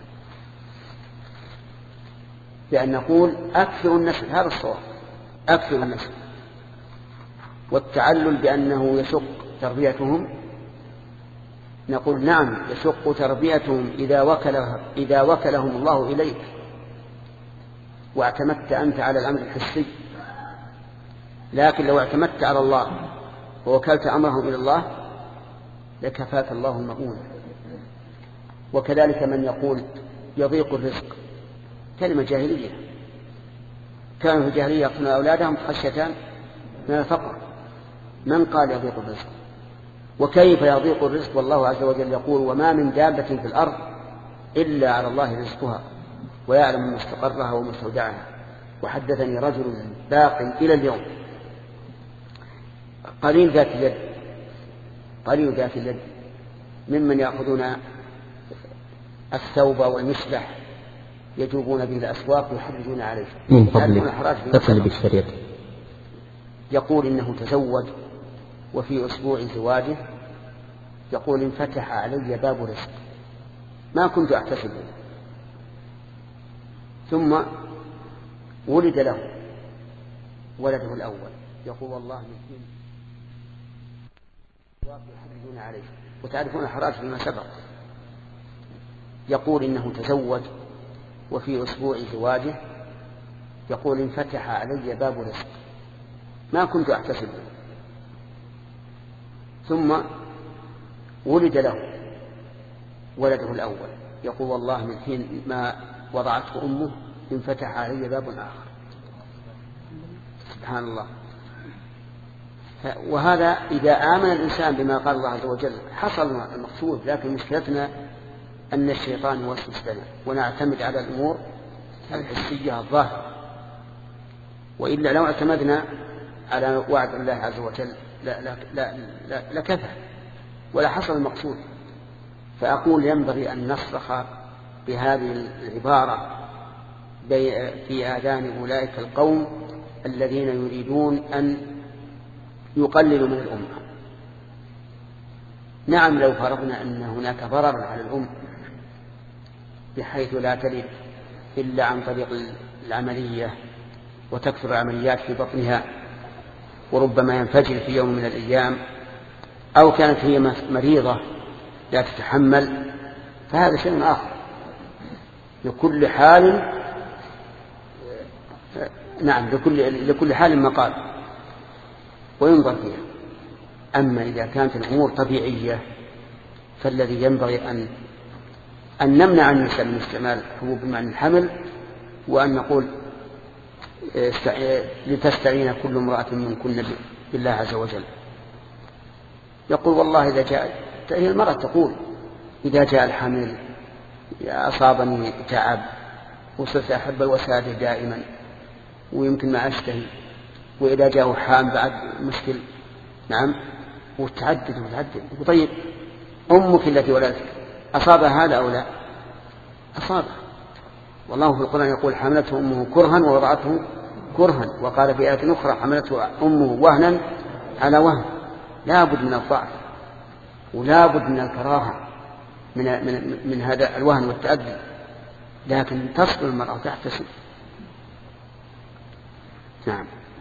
بأن نقول أكثر النسل، هذا الصواب، أكثر النسل. والتعلل بأنه يشق تربيتهم، نقول نعم يشق تربيتهم إذا, وكله إذا وكلهم الله إليك واعتمدت أنت على الأمر الحسي، لكن لو اعتمدت على الله ووكلت أمرهم إلى الله لكفاك الله المؤونة. وكذلك من يقول يضيق الرزق، كلمة جاهلية، كانوا في الجاهلية يقتلون أولادهم خشية من الفقر، من قال يضيق الرزق؟ وكيف يضيق الرزق والله عز وجل يقول وما من دابة في الأرض إلا على الله رزقها ويعلم مستقرها ومستودعها. وحدثني رجل باق إلى اليوم قليل ذات اليد، قليل ذات اليد، ممن يأخذون الثوب والمسلح يجوبون به الأسواق ويحرجون عليه من فضلك اتصل بالشريط. يقول إنه تزوج وفي أسبوع زواجه يقول انفتح علي باب رزق ما كنت أحتسب، ثم ولد له ولده الأول، يقول والله مسكين يحرجون عليه، وتعرفون الحراج فيما سبق. يقول إنه تزوج وفي أسبوع زواجه يقول انفتح علي باب رزق ما كنت أحتسب، ثم ولد له ولده الأول، يقول والله من حين ما وضعته أمه انفتح علي باب آخر. سبحان الله. وهذا إذا آمن الإنسان بما قال الله عز وجل حصل المقصود، لكن مشكلتنا أن الشيطان يوسوس لنا ونعتمد على الأمور الحسية الظاهرة، وإلا لو اعتمدنا على وعد الله عز وجل لا لا لا لا لكفى ولا حصل المقصود. فأقول ينبغي أن نصرخ بهذه العبارة في آذان أولئك القوم الذين يريدون أن يقللوا من الأمة. نعم لو فرضنا أن هناك ضرر على الأمة بحيث لا تلد إلا عن طريق العملية وتكثر العمليات في بطنها وربما ينفجر في يوم من الأيام، أو كانت هي مريضة لا تتحمل، فهذا شيء آخر. لكل حال نعم لكل, لكل حال مقال وينظر فيها. أما إذا كانت الأمور طبيعية فالذي ينبغي أن أن نمنع النساء من استعمال حبوب معنى الحمل، وأن نقول لتستعين كل امرأة منكن بالله عز وجل. يقول والله إذا جاء هي المرأة تقول إذا جاء الحمل أصابني تعب وصرت أحب الوسادة دائما ويمكن ما أشتهي، وإذا جاء حام بعد مشكل. نعم وتعدد وتعدد. طيب أمك التي ولدتك أصابها هذا أو لا؟ أصابها، والله في القرآن يقول حملته أمه كرها ووضعته كرها، وقال في آية أخرى حملته أمه وهنا على وهن. لا بد من الضعف ولا بد من الكراهة من, من, من هذا الوهن والتأدي، لكن تصبر المرأة وتحتسب. نعم.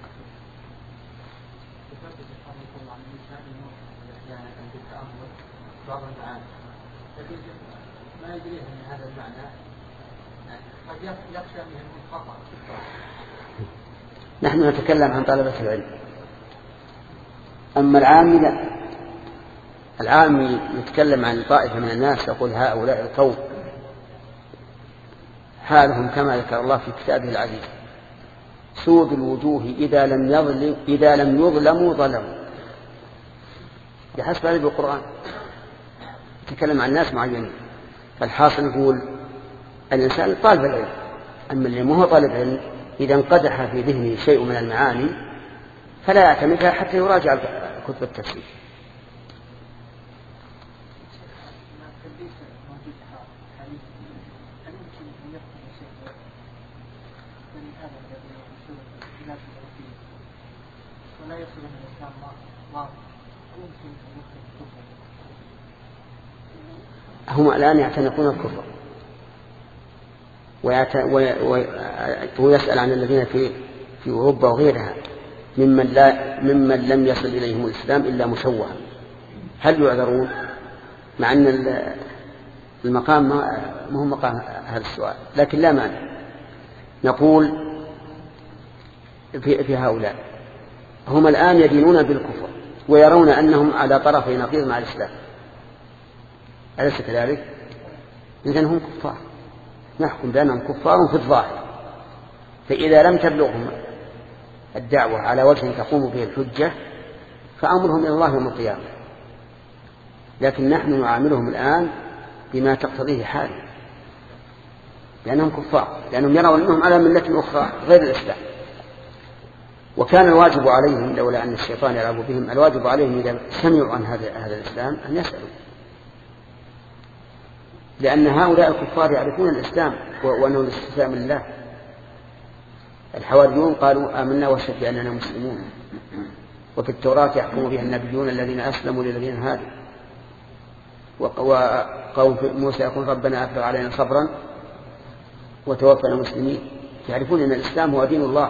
ما يدريه من هذا المعنى قد يخشى منه الخطأ. نحن نتكلم عن طلبة العلم، أما العامي لا. العامي يتكلم عن طائفة من الناس يقول هؤلاء القوم حالهم كما ذكر الله في كتابه العزيز سود الوجوه إذا لم يظلم إذا لم يظلموا ظلموا، بحسب هذا القرآن يتكلم عن ناس معينين. فالحاصل يقول الإنسان طالب العلم، أما اللي مو طالب علم إذا انقدح في ذهنه شيء من المعاني فلا يعتمدها حتى يراجع كتب التفسير. هم الآن يعتنقون الكفر ويسأل عن الذين في في أوروبا وغيرها ممن لا ممن لم يصل إليهم الإسلام إلا مشوها، هل يعذرون؟ مع أن المقام ما هو مقام هذا السؤال، لكن لا مانع نقول في, في هؤلاء هم الآن يدينون بالكفر ويرون أنهم على طرفي نقيض مع الإسلام، أليس كذلك؟ إذن هم كفار، نحكم بأنهم كفار في الظاهر. فإذا لم تبلغهم الدعوة على وجه تقوم به الحجة فأمرهم إلى الله يوم القيامة، لكن نحن نعاملهم الآن بما تقتضيه حالهم، لأنهم كفار، لأنهم يرون أنهم على ملة أخرى غير الإسلام. وكان الواجب عليهم لولا أن الشيطان يلعب بهم، الواجب عليهم إذا سمعوا عن هذا هذا الإسلام أن يسألوا، لأن هؤلاء الكفار يعرفون الإسلام وأنه الاستسلام لله. الحواريون قالوا آمنا واشهد بأننا مسلمون، وفي التوراة يحكم بها النبيون الذين أسلموا للذين هادوا، وقوم موسى يقول ربنا أفرغ علينا صبرا وتوفنا مسلمين، يعرفون أن الإسلام هو دين الله.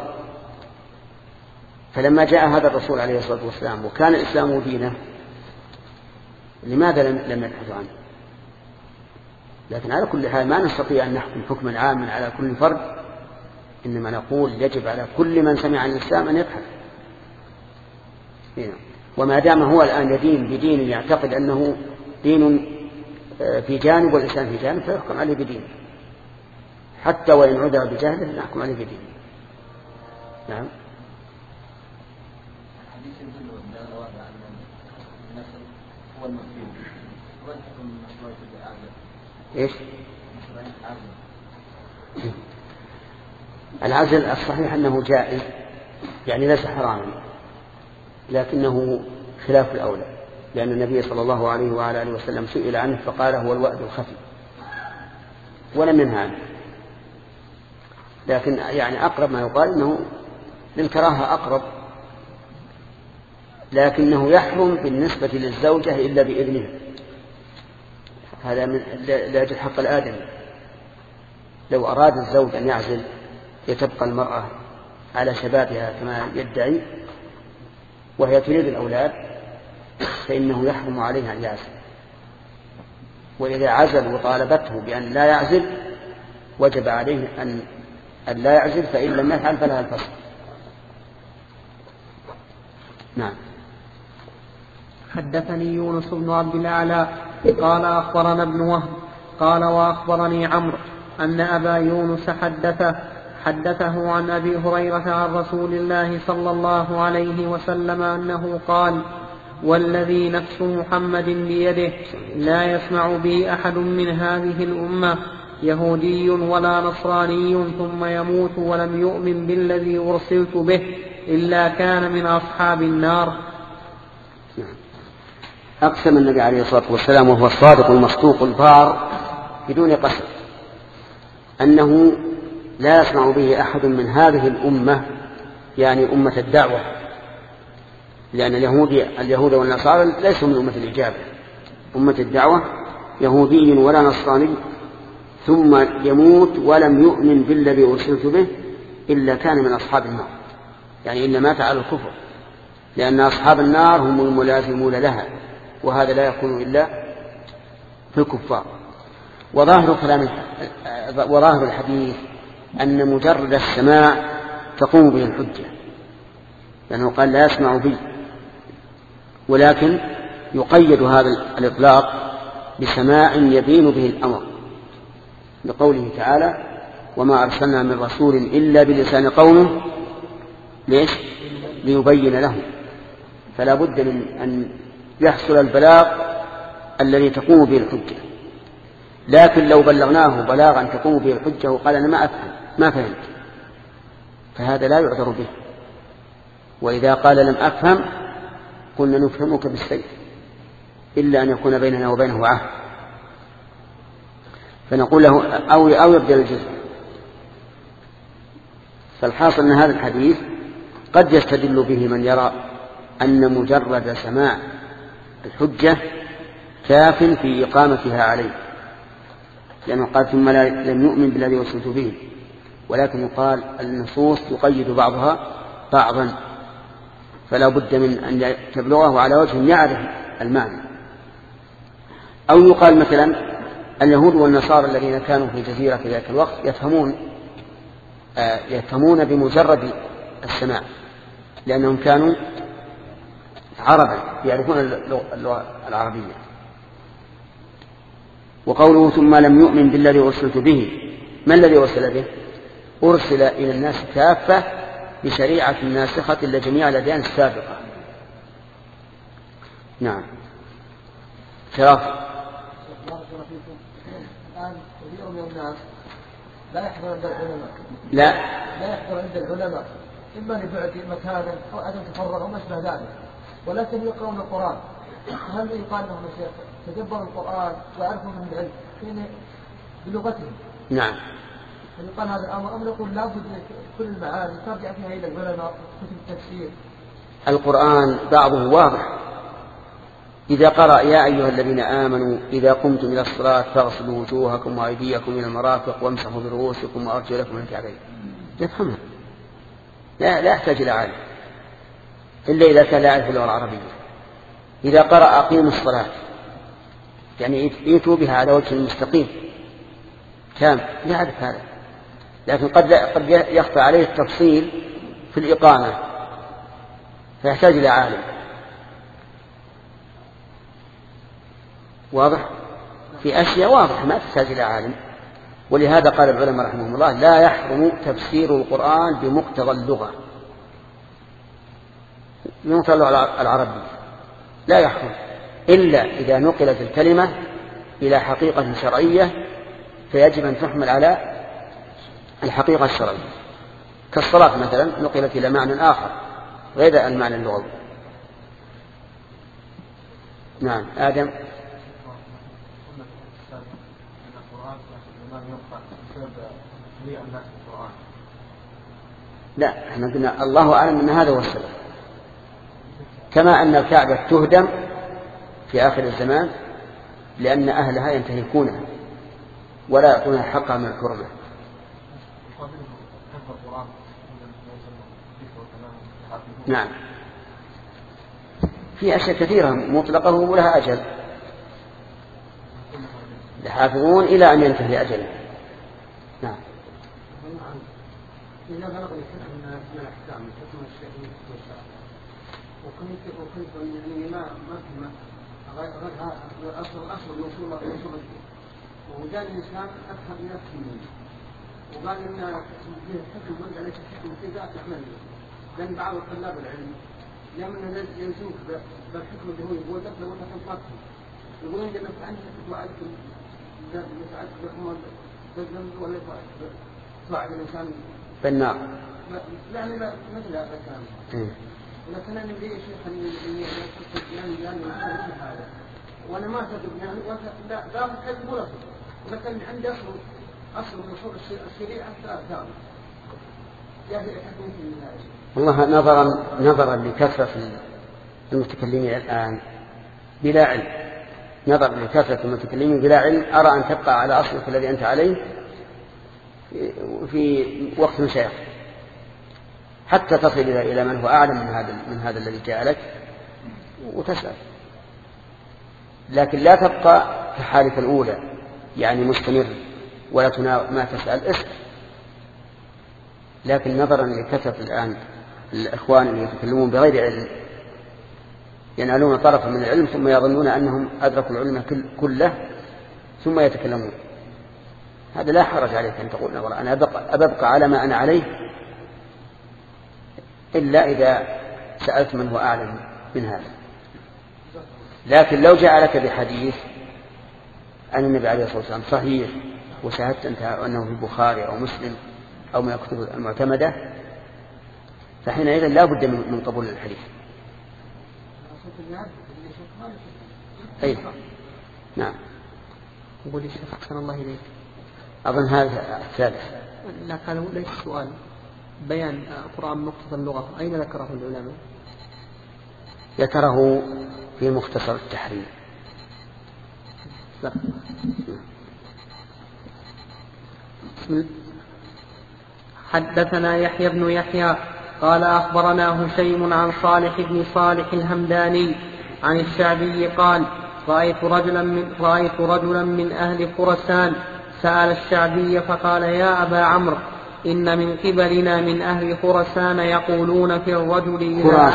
فلما جاء هذا الرسول عليه الصلاة والسلام وكان الإسلام دينه لماذا لم يبحثوا عنه؟ لكن على كل حال ما نستطيع أن نحكم حكما عاما على كل فرد، إنما نقول يجب على كل من سمع عن الإسلام أن يبحث. وما دام هو الآن يدين بدين يعتقد أنه دين في جانب والإسلام في جانب فيحكم عليه بدينه، حتى وإن عذر بجهله نحكم عليه بدينه. نعم. الحديث يدل على الواقع أن النسل هو المكفي والحكم من مشروعية العادة. إيش؟ العزل الصحيح أنه جائز، يعني ليس حراما، لكنه خلاف الأولى، لأن النبي صلى الله عليه وعلى آله وسلم سئل عنه فقال هو الوأد الخفي ولم ينهى عنه، لكن يعني أقرب ما يقال أنه للكراهة أقرب، لكنه يحرم بالنسبة للزوجة إلا بإذنها، هذا من لاجل حق الآدمي. لو أراد الزوج أن يعزل يتبقى المرأة على شبابها كما يدعي وهي تريد الأولاد فإنه يحرم عليها أن يعزل، وإذا عزل وطالبته بأن لا يعزل وجب عليه أن أن لا يعزل، فإن لم يفعل فلها الفصل. نعم. حدثني يونس بن عبد الأعلى قال أخبرنا ابن وهب قال وأخبرني عمرو أن أبا يونس حدثه حدثه عن أبي هريرة عن رسول الله صلى الله عليه وسلم أنه قال والذي نفس محمد بيده لا يسمع بي أحد من هذه الأمة يهودي ولا نصراني ثم يموت ولم يؤمن بالذي أرسلت به إلا كان من أصحاب النار. أقسم النبي عليه الصلاة والسلام وهو الصادق المصدوق البار بدون قسم أنه لا يسمع به أحد من هذه الأمة، يعني أمة الدعوة، لأن اليهود اليهود والنصارى ليسوا من أمة الإجابة. أمة الدعوة يهودي ولا نصراني ثم يموت ولم يؤمن بالذي أرسلت به إلا كان من أصحاب النار، يعني إلا مات على الكفر، لأن أصحاب النار هم الملازمون لها، وهذا لا يكون إلا في الكفار. وظاهر كلام وظاهر الحديث أن مجرد السماع تقوم به الحجة، لأنه قال لا يسمع بي، ولكن يقيد هذا الإطلاق بسماع يبين به الأمر، لقوله تعالى وما أرسلنا من رسول إلا بلسان قومه ليش؟ ليبين لهم. فلا بد من أن يحصل البلاغ الذي تقوم به الحجة، لكن لو بلغناه بلاغا تقوم به الحجة وقال أنا ما أفهم ما فهمت فهذا لا يعذر به. وإذا قال لم أفهم قلنا نفهمك بالسيف إلا أن يكون بيننا وبينه عهد، فنقول له أو أو يبدل الجزء. فالحاصل أن هذا الحديث قد يستدل به من يرى أن مجرد سماع الحجة كاف في إقامتها عليه، لأنه قال ثم لم يؤمن بالذي أرسلت به، ولكن يقال النصوص يقيد بعضها بعضا، فلا بد من أن تبلغه على وجه يعرف المعنى. أو يقال مثلا اليهود والنصارى الذين كانوا في الجزيرة في ذلك الوقت يفهمون آه يفهمون بمجرد السماع، لأنهم كانوا عربا يعرفون اللغة العربية. وقوله ثم لم يؤمن بالذي أرسلت به، ما الذي أرسل به؟ أرسل إلى الناس كافة بشريعة ناسخة لجميع الأديان السابقة. نعم. شرف. الآن كثير من الناس لا يحضر عند العلماء، لا لا يحضر عند العلماء، إما لبعد مكانا أو عدم تفرغ أو ما أشبه ذلك، ولكن يقرؤون القرآن. هل يقال لهم يا شيخ تدبروا القرآن ويعرفوا من العلم بلغتهم؟ نعم. يقال هذا الأمر، أم نقول لا بد كل المعاني ترجع فيها إلى العلماء كتب التفسير؟ القرآن بعضه واضح. إذا قرأ يا أيها الذين آمنوا إذا قمتم إلى الصلاة فاغسلوا وجوهكم وأيديكم إلى المرافق وامسحوا برؤوسكم وأرجلكم إلى الكعبين، يفهمها، لا لا يحتاج إلى عالم إلا إذا كان لا يعرف اللغة العربية. إذا قرأ أقيموا الصلاة يعني ائتوا بها على وجه المستقيم كام، يعرف هذا، لكن قد قد يخفى عليه التفصيل في الإقامة فيحتاج إلى عالم. واضح؟ في أشياء واضح ما تحتاج إلى عالم، ولهذا قال العلماء رحمهم الله لا يحرم تفسير القرآن بمقتضى اللغة، بمقتضى اللغة العربية لا يحرم إلا إذا نقلت الكلمة إلى حقيقة شرعية فيجب أن تحمل على الحقيقة الشرعية، كالصلاة مثلا نقلت إلى معنى آخر غير المعنى اللغوي. نعم. آدم. لا، احنا قلنا الله أعلم أن هذا هو السبب، كما أن الكعبة تهدم في آخر الزمان لأن أهلها ينتهكونها ولا يعطونها حقها من الحرمة. نعم. في أشياء كثيرة مطلقة ولها أجل، يحافظون إلى أن ينتهي أجله. نعم. إذا بلغ الحكم من الأحكام الحكم الشرعي والشرعي وكنت وكنت يعني ما ما ما غير هذا أصل أصل الوصول الوصول الدين، وجاء الإنسان أفهم نفسه منه وقال إن فيه حكم وجه عليك الحكم كذا تحمل، لأن بعض طلاب العلم لما ينسوك بالحكم اللي هو يقول لك لو أنت ما تفهم يقول إن لما فعلت وعدكم فعلت بحمل بالذنب ولا صعد الإنسان بالنار. لا لا مثل هذا الكلام. لكن أنا لي شيخ إني يعني يعني هذا وأنا ما أصدق يعني لا لا كذب ولا صدق، لكن عندي أصل أصل من أصول الشريعة ثابت. يا أخي حكم في النهاية. والله نظرا نظرا لكثرة المتكلمين الآن بلا علم، نظرا لكثرة المتكلمين بلا علم أرى أن تبقى على أصلك الذي أنت عليه في وقت مشايخ حتى تصل إلى من هو أعلم من هذا من هذا الذي جاء لك وتسأل، لكن لا تبقى كحالك الأولى يعني مستمر ولا تناول ما تسأل اسأل. لكن نظرا لكثرة الآن الإخوان اللي يتكلمون بغير علم ينالون طرفا من العلم ثم يظنون أنهم أدركوا العلم كله ثم يتكلمون، هذا لا حرج عليك أن تقول نظرا أنا أبقى على ما أنا عليه إلا إذا سألت من هو أعلم من هذا. لكن لو جاء لك بحديث أن النبي عليه الصلاة والسلام صحيح وشاهدت أنت أنه في البخاري أو مسلم أو من الكتب المعتمدة فحينئذ لا بد من قبول الحديث. أي نعم. يقول الشيخ أحسن الله إليك، أظن هذا الثالث. لا كان ليس سؤال، بيان القرآن مقتضى اللغة أين ذكره العلماء؟ ذكره في مختصر التحرير. حدثنا يحيى بن يحيى قال أخبرنا هشيم عن صالح بن صالح الهمداني عن الشعبي قال رأيت رجلا من, رأيت رجلا من أهل خراسان سأل الشعبي فقال يا أبا عمرو إن من قبلنا من أهل خراسان يقولون في الرجل إذا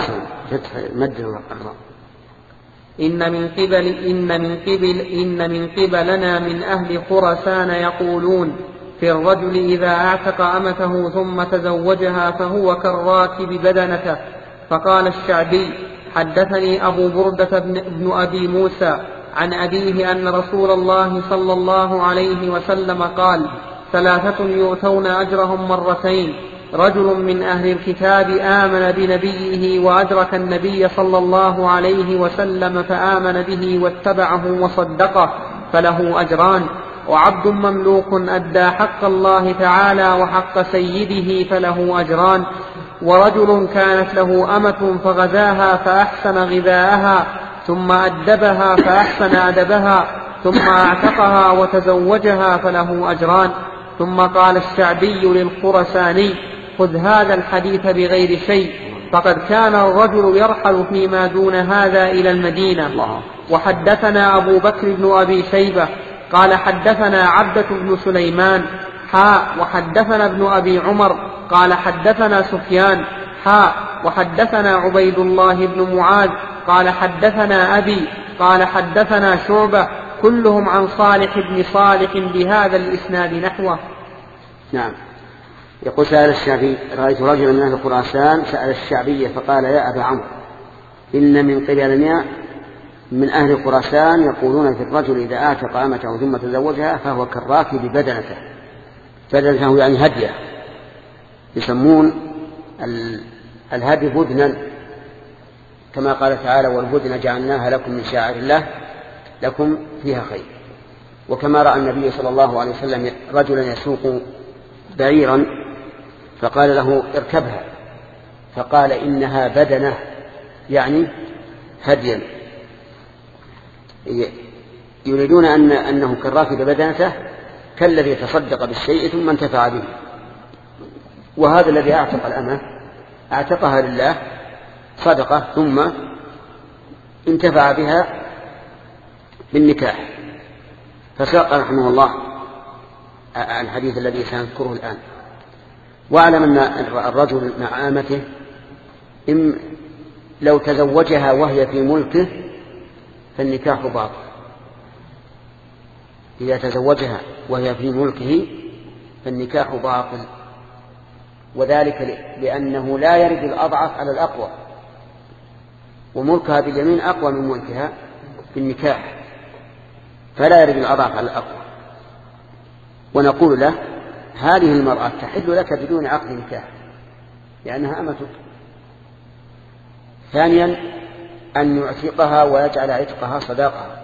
إن من قبل إن من قبل إن من قبلنا من أهل خراسان يقولون في الرجل إذا أعتق أمته ثم تزوجها فهو كالراكب بدنته. فقال الشعبي حدثني أبو بردة بن أبي موسى عن أبيه أن رسول الله صلى الله عليه وسلم قال ثلاثة يؤتون أجرهم مرتين رجل من أهل الكتاب آمن بنبيه وأدرك النبي صلى الله عليه وسلم فآمن به واتبعه وصدقه فله أجران وعبد مملوك أدى حق الله تعالى وحق سيده فله أجران ورجل كانت له أمة فغذاها فأحسن غذاءها ثم أدبها فأحسن أدبها ثم أعتقها وتزوجها فله أجران. ثم قال الشعبي للخرساني خذ هذا الحديث بغير شيء فقد كان الرجل يرحل فيما دون هذا إلى المدينة. وحدثنا أبو بكر بن أبي شيبة قال حدثنا عبدة بن سليمان حاء وحدثنا ابن أبي عمر قال حدثنا سفيان حاء وحدثنا عبيد الله بن معاذ قال حدثنا أبي قال حدثنا شعبة كلهم عن صالح بن صالح بهذا الإسناد نحوه. نعم. يقول سأل الشعبي رأيت رجلا من أهل خراسان سأل الشعبي فقال يا أبا عمرو إن من قبلنا من أهل خراسان يقولون في الرجل إذا أعتق أمته ثم تزوجها فهو كالراكب بدنته. بدنته يعني هديه، يسمون الهدي بدنا كما قال تعالى والبدن جعلناها لكم من شعائر الله لكم فيها خير. وكما رأى النبي صلى الله عليه وسلم رجلا يسوق بعيرا فقال له اركبها فقال إنها بدنة يعني هديا، يريدون أن أنه كالراكب بدنته كالذي تصدق بالشيء ثم انتفع به. وهذا الذي أعتق الأمة أعتقها لله صدقة ثم انتفع بها بالنكاح. فساق رحمه الله الحديث الذي سنذكره الآن. واعلم أن الرجل مع آمته إن لو تزوجها وهي في ملكه فالنكاح باطل. إذا تزوجها وهي في ملكه فالنكاح باطل، وذلك لأنه لا يرد الأضعف على الأقوى، وملكها باليمين أقوى من ملكها بالنكاح، فلا يرد الأضعف على الأقوى. ونقول له هذه المرأة تحل لك بدون عقد نكاح لأنها أمتك. ثانيا أن يعتقها ويجعل عتقها صداقها،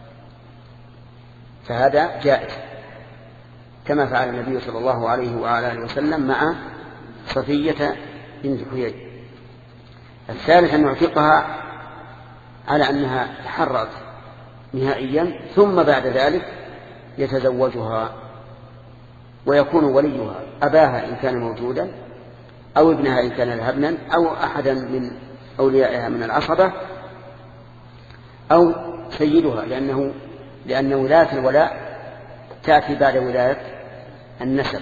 فهذا جائز كما فعل النبي صلى الله عليه وعلى آله وسلم مع صفية بنت حيي. الثالث أن يعتقها على أنها تحررت نهائيا ثم بعد ذلك يتزوجها ويكون وليها أباها إن كان موجودا أو ابنها إن كان لها ابنا أو أحدا من أوليائها من العصبة أو سيدها، لأنه لأن ولاية الولاء تأتي بعد ولاية النسب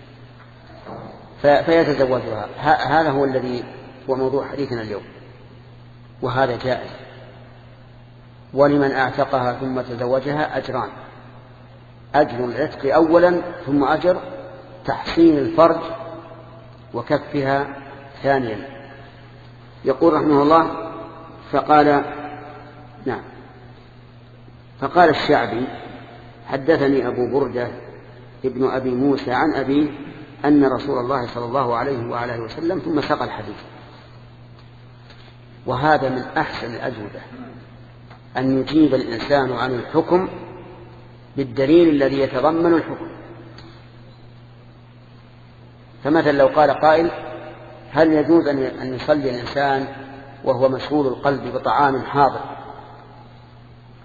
فيتزوجها. هذا هو الذي هو موضوع حديثنا اليوم، وهذا جائز. ولمن أعتقها ثم تزوجها أجران: أجر العتق أولا ثم أجر تحصين الفرج وكفها ثانيا. يقول رحمه الله فقال نعم فقال الشعبي حدثني أبو بردة ابن أبي موسى عن أبيه أن رسول الله صلى الله عليه وآله وسلم ثم ساق الحديث. وهذا من أحسن الأجوبة أن يجيب الإنسان عن الحكم بالدليل الذي يتضمن الحكم. فمثلا لو قال قائل هل يجوز أن يصلي الإنسان وهو مشغول القلب بطعام حاضر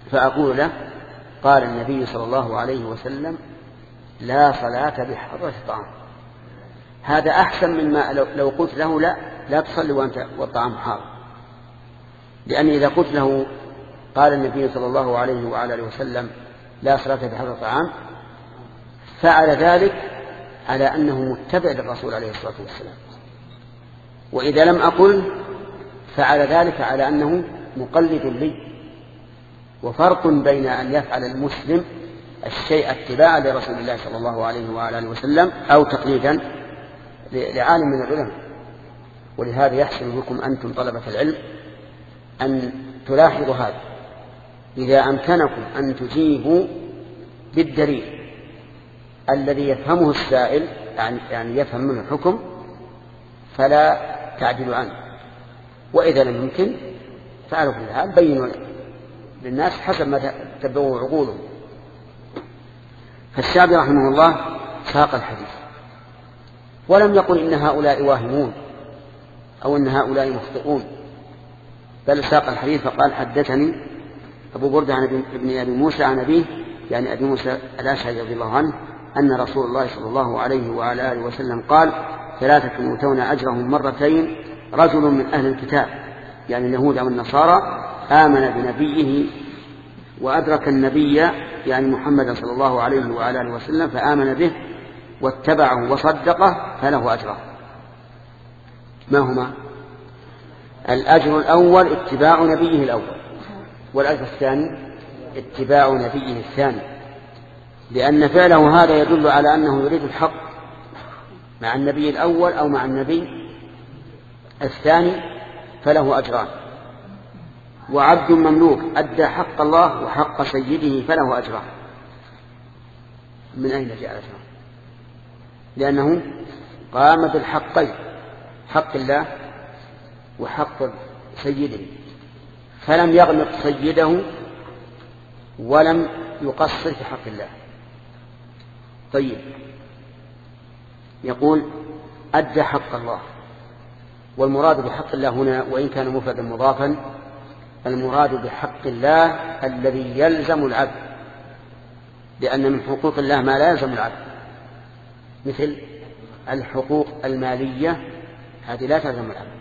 فأقول له قال النبي صلى الله عليه وسلم لا صلاة بحضرة الطعام. هذا أحسن مما لو قلت له لا لا تصلي وأنت والطعام حاضر، لأن إذا قلت له قال النبي صلى الله عليه وعلى آله وسلم لا صلاة بحضرة الطعام فعل ذلك على أنه متبع للرسول عليه الصلاة والسلام، وإذا لم أقل فعل ذلك على أنه مقلد لي. وفرق بين أن يفعل المسلم الشيء اتباعا لرسول الله صلى الله عليه وعلى آله وسلم أو تقليدا لعالم من العلماء. ولهذا يحسن بكم أنتم طلبة العلم أن تلاحظوا هذا، إذا أمكنكم أن تجيبوا بالدليل الذي يفهمه السائل يعني يفهم منه الحكم فلا تعدلوا عنه، وإذا لم يمكن فعلوا في الحال بينوا للناس حسب ما تبعوا عقولهم. فالشعبي رحمه الله ساق الحديث ولم يقل إن هؤلاء واهمون أو إن هؤلاء مخطئون، بل ساق الحديث فقال حدثني أبو بردة عن ابن أبي موسى عن أبيه يعني أبي موسى الأشعري رضي الله عنه أن رسول الله صلى الله عليه وعلى آله وسلم قال ثلاثة يؤتون أجرهم مرتين، رجل من أهل الكتاب يعني اليهود أو النصارى آمن بنبيه وأدرك النبي يعني محمد صلى الله عليه وعلى آله وسلم فآمن به واتبعه وصدقه فله أجران. ما هما؟ الأجر الأول اتباع نبيه الأول، والأجر الثاني اتباع نبيه الثاني، لأن فعله هذا يدل على أنه يريد الحق مع النبي الأول أو مع النبي الثاني فله أجران. وعبد مملوك أدى حق الله وحق سيده فله أجران. من أين جاء الأجران؟ لأنه قام بالحقين، حق الله وحق سيده، فلم يغمط سيده ولم يقصر في حق الله. طيب، يقول أدى حق الله، والمراد بحق الله هنا وإن كان مفردا مضافا المراد بحق الله الذي يلزم العبد، لأن من حقوق الله ما لا يلزم العبد، مثل الحقوق المالية هذه لا تلزم العبد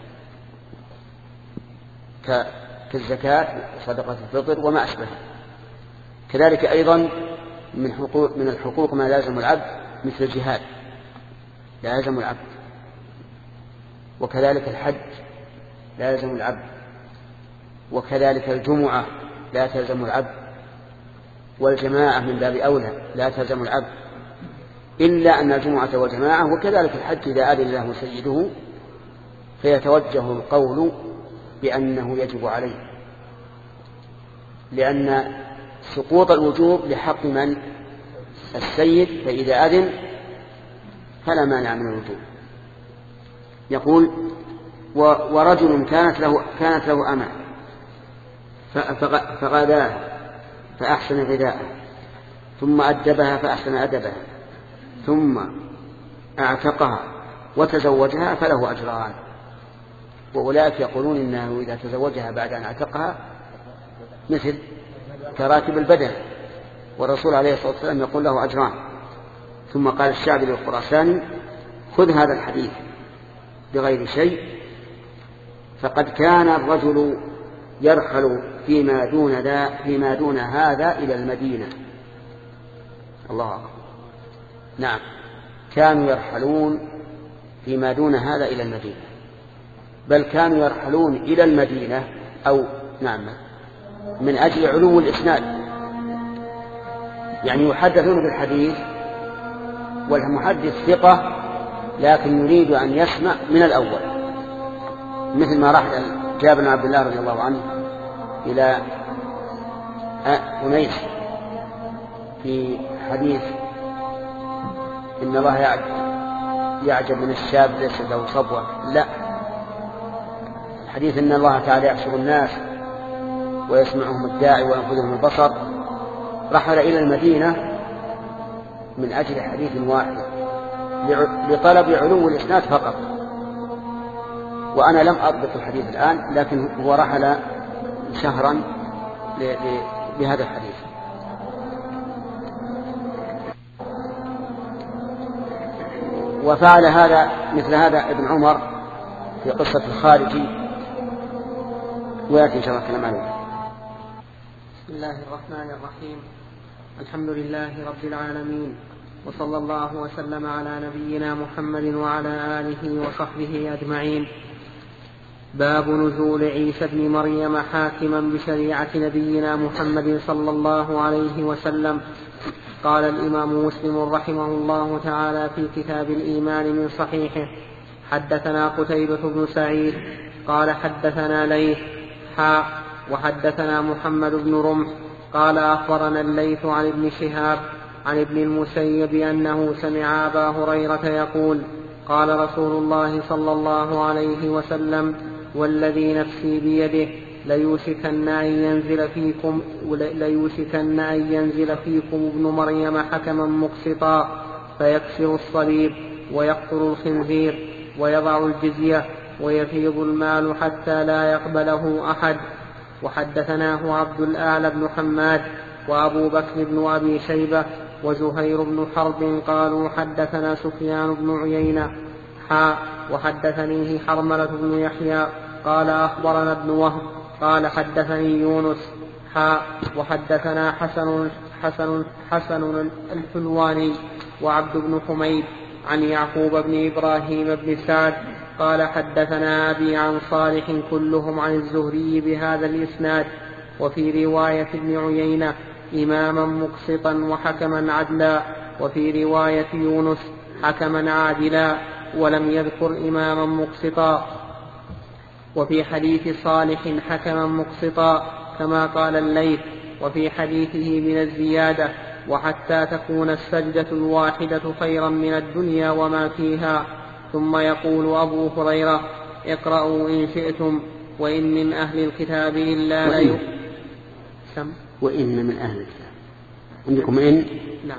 كالزكاة وصدقة الفطر وما أشبه. كذلك أيضا من حقوق من الحقوق ما لازم العبد مثل الجهاد لا يلزم العبد، وكذلك الحج لا يلزم العبد، وكذلك الجمعة لا تلزم العبد، والجماعة من باب أولى لا تلزم العبد، إلا أن الجمعة والجماعة وكذلك الحج إذا أذن له سيده فيتوجه القول بأنه يجب عليه، لأن سقوط الوجوب لحق من؟ السيد، فإذا أذن فلا مانع من الوجوب. يقول ورجل كانت له كانت له أمة فغذاها فأحسن غذاءها ثم أدبها فأحسن أدبها ثم أعتقها وتزوجها فله أجران. وأولئك يقولون إنه إذا تزوجها بعد أن أعتقها مثل كراكب البدن، والرسول عليه الصلاة والسلام يقول له أجران. ثم قال الشعبي للخراساني خذ هذا الحديث بغير شيء، فقد كان الرجل يرحل فيما دون ذا فيما دون هذا إلى المدينة. الله أكبر. نعم، كانوا يرحلون فيما دون هذا إلى المدينة، بل كانوا يرحلون إلى المدينة أو نعم من أجل علو الإسناد، يعني يحدثون بالحديث والمحدث ثقة لكن يريد أن يسمع من الأول، مثل ما راح جابر بن عبد الله رضي الله عنه إلى أنيس في حديث إن الله يعجب من الشاب ليس له صبوة، لا، حديث إن الله تعالى يحشر الناس ويسمعهم الداعي وينفذهم البصر، رحل إلى المدينة من أجل حديث واحد لطلب علو الإسناد فقط. وأنا لم أضبط الحديث الآن، لكن هو رحل شهرا بهذا الحديث. وفعل هذا مثل هذا ابن عمر في قصة الخارجي، ويأتي إن شاء الله كلام عليه. بسم الله الرحمن الرحيم. الحمد لله رب العالمين، وصلى الله وسلم على نبينا محمد وعلى آله وصحبه أجمعين. باب نزول عيسى ابن مريم حاكما بشريعة نبينا محمد صلى الله عليه وسلم. قال الإمام مسلم رحمه الله تعالى في كتاب الإيمان من صحيحه: حدثنا قتيبة بن سعيد قال حدثنا ليث حاء وحدثنا محمد بن رمح قال أخبرنا الليث عن ابن شهاب عن ابن المسيب أنه سمع أبا هريرة يقول: قال رسول الله صلى الله عليه وسلم: والذي نفسي بيده ليوشكن أن ينزل فيكم ليوشكن أن ينزل فيكم ابن مريم حكما مقسطا فيكسر الصليب ويقتل الخنزير ويضع الجزية ويفيض المال حتى لا يقبله أحد. وحدثناه عبد الأعلى بن حماد وأبو بكر بن أبي شيبة وزهير بن حرب قالوا حدثنا سفيان بن عيينة حاء وحدثنيه حرملة بن يحيى قال أخبرنا ابن وهب قال حدثني يونس حاء وحدثنا حسن حسن حسن الحلواني وعبد بن حميد عن يعقوب بن إبراهيم بن سعد قال حدثنا أبي عن صالح كلهم عن الزهري بهذا الإسناد. وفي رواية ابن عيينة: إماما مقسطا وحكما عدلا، وفي رواية يونس: حكما عادلا، ولم يذكر إماما مقسطا. وفي حديث صالح حكما مقسطا كما قال الليث، وفي حديثه من الزيادة: وحتى تكون السجدة الواحدة خيرا من الدنيا وما فيها. ثم يقول أبو هريرة: اقرأوا إن شئتم وإن من أهل الكتاب إلا وإن, سم وإن من أهل الكتاب عندكم إن؟ نعم.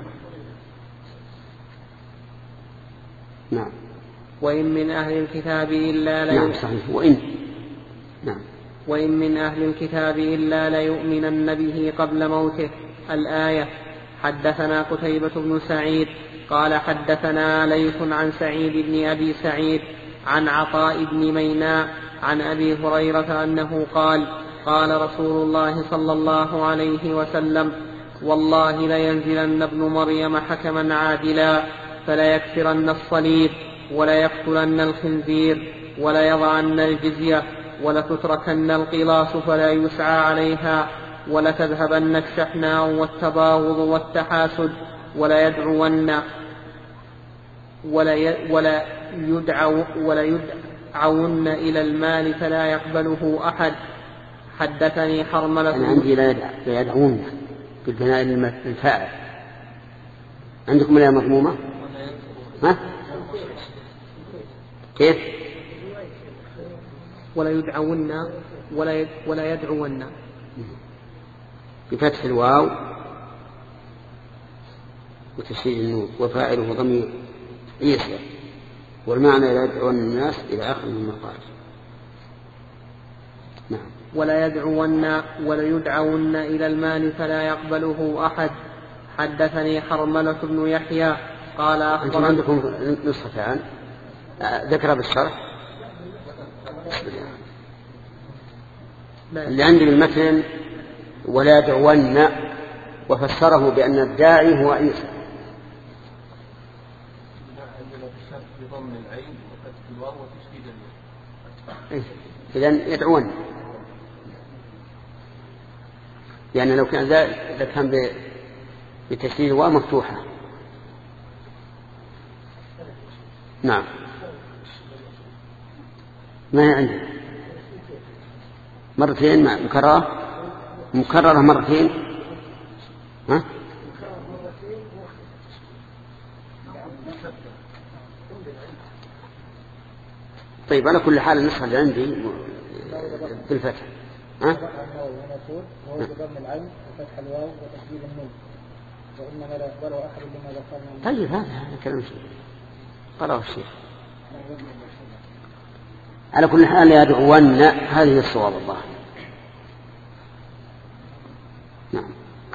نعم. وإن من أهل الكتاب إلا لا نعم صحيح. وإن نعم. وإن من أهل الكتاب إلا ليؤمنن به قبل موته. الآية. حدثنا قتيبة بن سعيد قال حدثنا ليث عن سعيد بن أبي سعيد عن عطاء بن ميناء عن أبي هريرة أنه قال: قال رسول الله صلى الله عليه وسلم: والله لينزلن ابن مريم حكما عادلا فليكسرن الصليب وليقتلن الخنزير وليضعن الجزية ولتتركن القلاص فلا يسعى عليها ولتذهبن الشحناء والتباغض والتحاسد وليدعون ولا ولا يدعو ولا يدعون إلى المال فلا يقبله أحد. حدثني حرملة. أنا عندي لا يدعون بالبناء الفاعل. عندكم لا مضمومة؟ ها؟ كيف؟ ولا يدعون ولا ولا يدعون بفتح الواو وتشديد النون وفاعله ضمير عيسى، والمعنى لا يدعون الناس إلى آخر مما قال. نعم. ولا يدعون ولا يدعون إلى المال فلا يقبله أحد. حدثني حرملة بن يحيى قال أنتم عندكم نسختان ذكر بالشرح. اللي عندي بالمتن ولا يدعون وفسره بأن الداعي هو عيسى. إذن يدعون، لأن لو كان ذلك لكان بتشديد الواو مفتوحة. نعم. ما هي عندي مرتين مكررة مكررة مرتين. ها؟ طيب على كل حال النسخة اللي عندي بالفتح. ها؟ وهو بضم العين وفتح الواو وتشديد النون وإنما لا يقبله أحد بما ذكرنا. طيب هذا كلام شيء قرأه الشيخ. على كل حال يدعون هذه الصواب الله. نعم.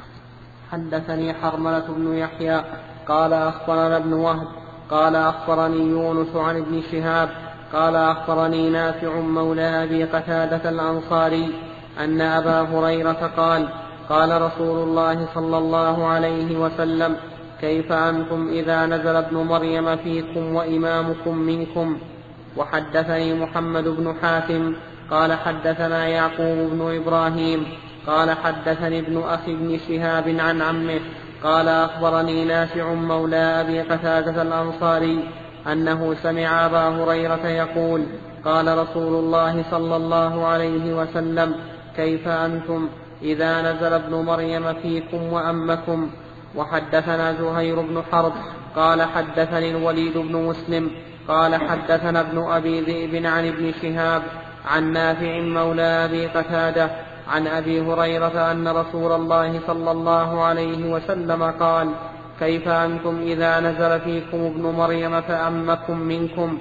حدثني حرملة بن يحيى قال أخبرنا ابن وهب قال أخبرني يونس عن ابن شهاب قال أخبرني نافع مولى أبي قتادة الأنصاري أن أبا هريرة قال قال رسول الله صلى الله عليه وسلم كيف أنتم إذا نزل ابن مريم فيكم وإمامكم منكم. وحدثني محمد بن حاتم قال حدثنا يعقوب بن إبراهيم قال حدثني ابن أخي بن شهاب عن عمه قال أخبرني نافع مولى أبي قتادة الأنصاري أنه سمع أبا هريرة يقول قال رسول الله صلى الله عليه وسلم كيف أنتم إذا نزل ابن مريم فيكم وأمكم. وحدثنا زهير بن حرب قال حدثني الوليد بن مسلم قال حدثنا ابن أبي ذئب عن ابن شهاب عن نافع مولى أبي قتادة عن أبي هريرة أن رسول الله صلى الله عليه وسلم قال كيف أنتم إذا نزل فيكم ابن مريم فأمكم منكم.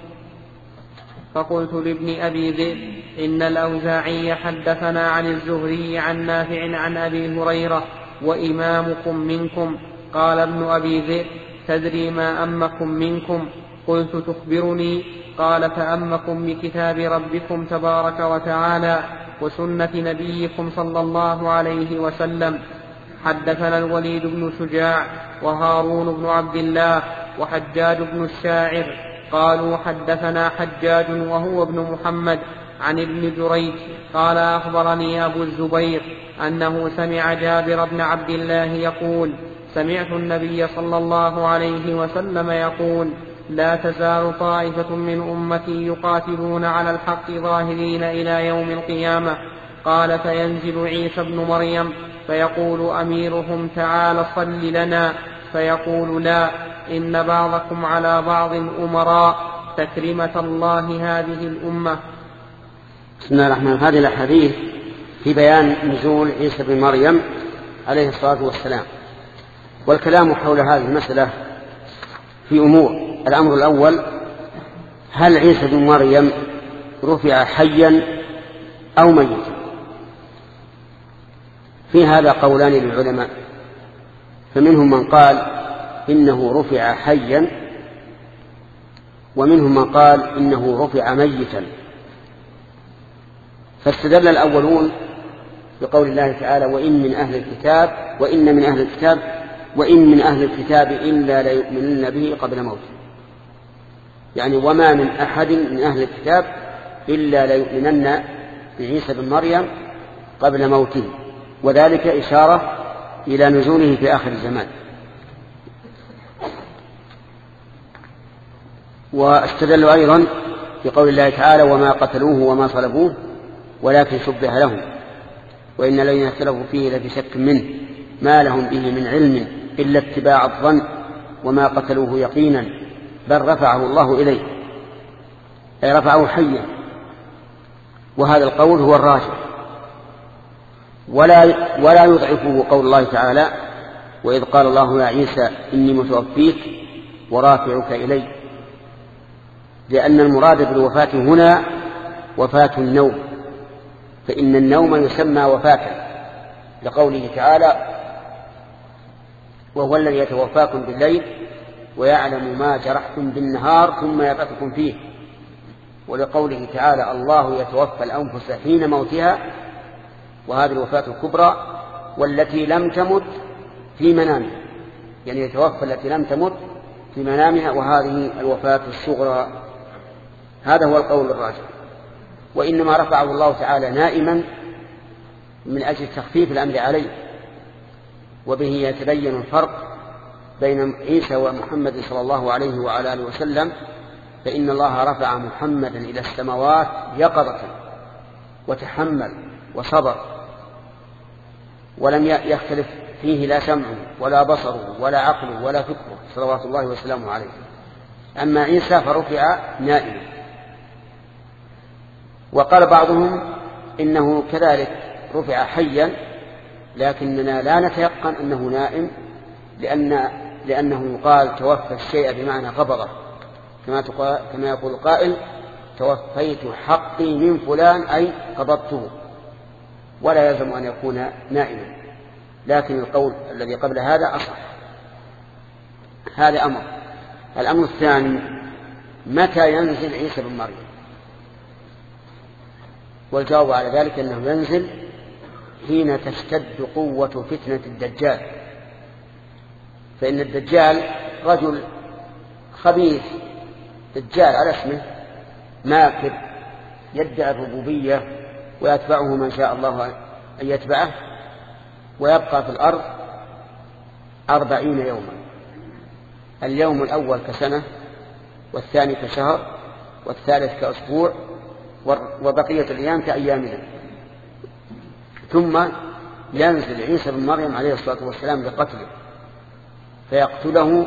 فقلت لابن أبي ذئب إن الأوزاعي حدثنا عن الزهري عن نافع عن أبي هريرة وإمامكم منكم. قال ابن أبي ذئب تدري ما أمكم منكم؟ قلت تخبرني. قال فأمكم بكتاب ربكم تبارك وتعالى وسنة نبيكم صلى الله عليه وسلم. حدثنا الوليد بن شجاع وهارون بن عبد الله وحجاج بن الشاعر قالوا حدثنا حجاج وهو ابن محمد عن ابن جريج قال أخبرني أبو الزبير أنه سمع جابر بن عبد الله يقول سمعت النبي صلى الله عليه وسلم يقول لا تزال طائفة من أمتي يقاتلون على الحق ظاهرين إلى يوم القيامة. قال فينزل عيسى بن مريم فيقول أميرهم تعال صل لنا فيقول لا إن بعضكم على بعض أمراء تكرمة الله هذه الأمة. بسم الله الرحمن الرحيم. هذه الأحاديث في بيان نزول عيسى بن مريم عليه الصلاة والسلام، والكلام حول هذه المسألة في أمور. الأمر الأول هل عيسى بن مريم رفع حيا أو ميتا؟ في هذا قولان للعلماء، فمنهم من قال إنه رفع حيا ومنهم من قال إنه رفع ميتا. فاستدل الأولون بقول الله تعالى وإن من أهل الكتاب وإن من أهل الكتاب وإن من أهل الكتاب إلا ليؤمنن به قبل موته، يعني وما من أحد من أهل الكتاب إلا ليؤمنن بعيسى بن مريم قبل موته، وذلك إشارة إلى نزوله في آخر الزمان. واستدلوا أيضا بقول الله تعالى وما قتلوه وما صلبوه ولكن شبه لهم وإن الذين اختلفوا فيه لفي شك منه ما لهم به من علم إلا اتباع الظن وما قتلوه يقينا بل رفعه الله إليه، أي رفعه حيا. وهذا القول هو الراجح، ولا ولا يضعفه قول الله تعالى وإذ قال الله يا عيسى إني متوفيك ورافعك إلي، لأن المراد بالوفاة هنا وفاة النوم، فإن النوم يسمى وفاة لقوله تعالى وهو الذي يتوفاكم بالليل ويعلم ما جرحتم بالنهار ثم يبعثكم فيه، ولقوله تعالى الله يتوفى الأنفس حين موتها، وهذه الوفاة الكبرى والتي لم تمت في منامها، يعني يتوفى التي لم تمت في منامها، وهذه الوفاة الصغرى. هذا هو القول الراجح. وإنما رفعه الله تعالى نائما من أجل تخفيف الأمر عليه، وبه يتبين الفرق بين عيسى ومحمد صلى الله عليه وعلى آله وسلم، فإن الله رفع محمدا إلى السماوات يقظة وتحمل وصبر، ولم يختلف فيه لا سمعه ولا بصره ولا عقله ولا فكره صلوات الله وسلامه عليه. أما عيسى فرفع نائما. وقال بعضهم إنه كذلك رفع حيا، لكننا لا نتيقن أنه نائم، لأن لأنه يقال توفى الشيء بمعنى قبضه، كما كما يقول قائل توفيت حقي من فلان أي قبضته، ولا يلزم أن يكون نائما. لكن القول الذي قبل هذا أصح. هذا أمر. الأمر الثاني: متى ينزل عيسى بن مريم؟ والجواب على ذلك أنه ينزل حين تشتد قوة فتنة الدجال. فإن الدجال رجل خبيث، دجال على اسمه، ماكر، يدعي الربوبية ويتبعه من شاء الله أن يتبعه، ويبقى في الأرض أربعين يوما، اليوم الأول كسنة، والثاني كشهر، والثالث كأسبوع، وبقية الأيام كأيامنا. ثم ينزل عيسى بن مريم عليه الصلاة والسلام لقتله، فيقتله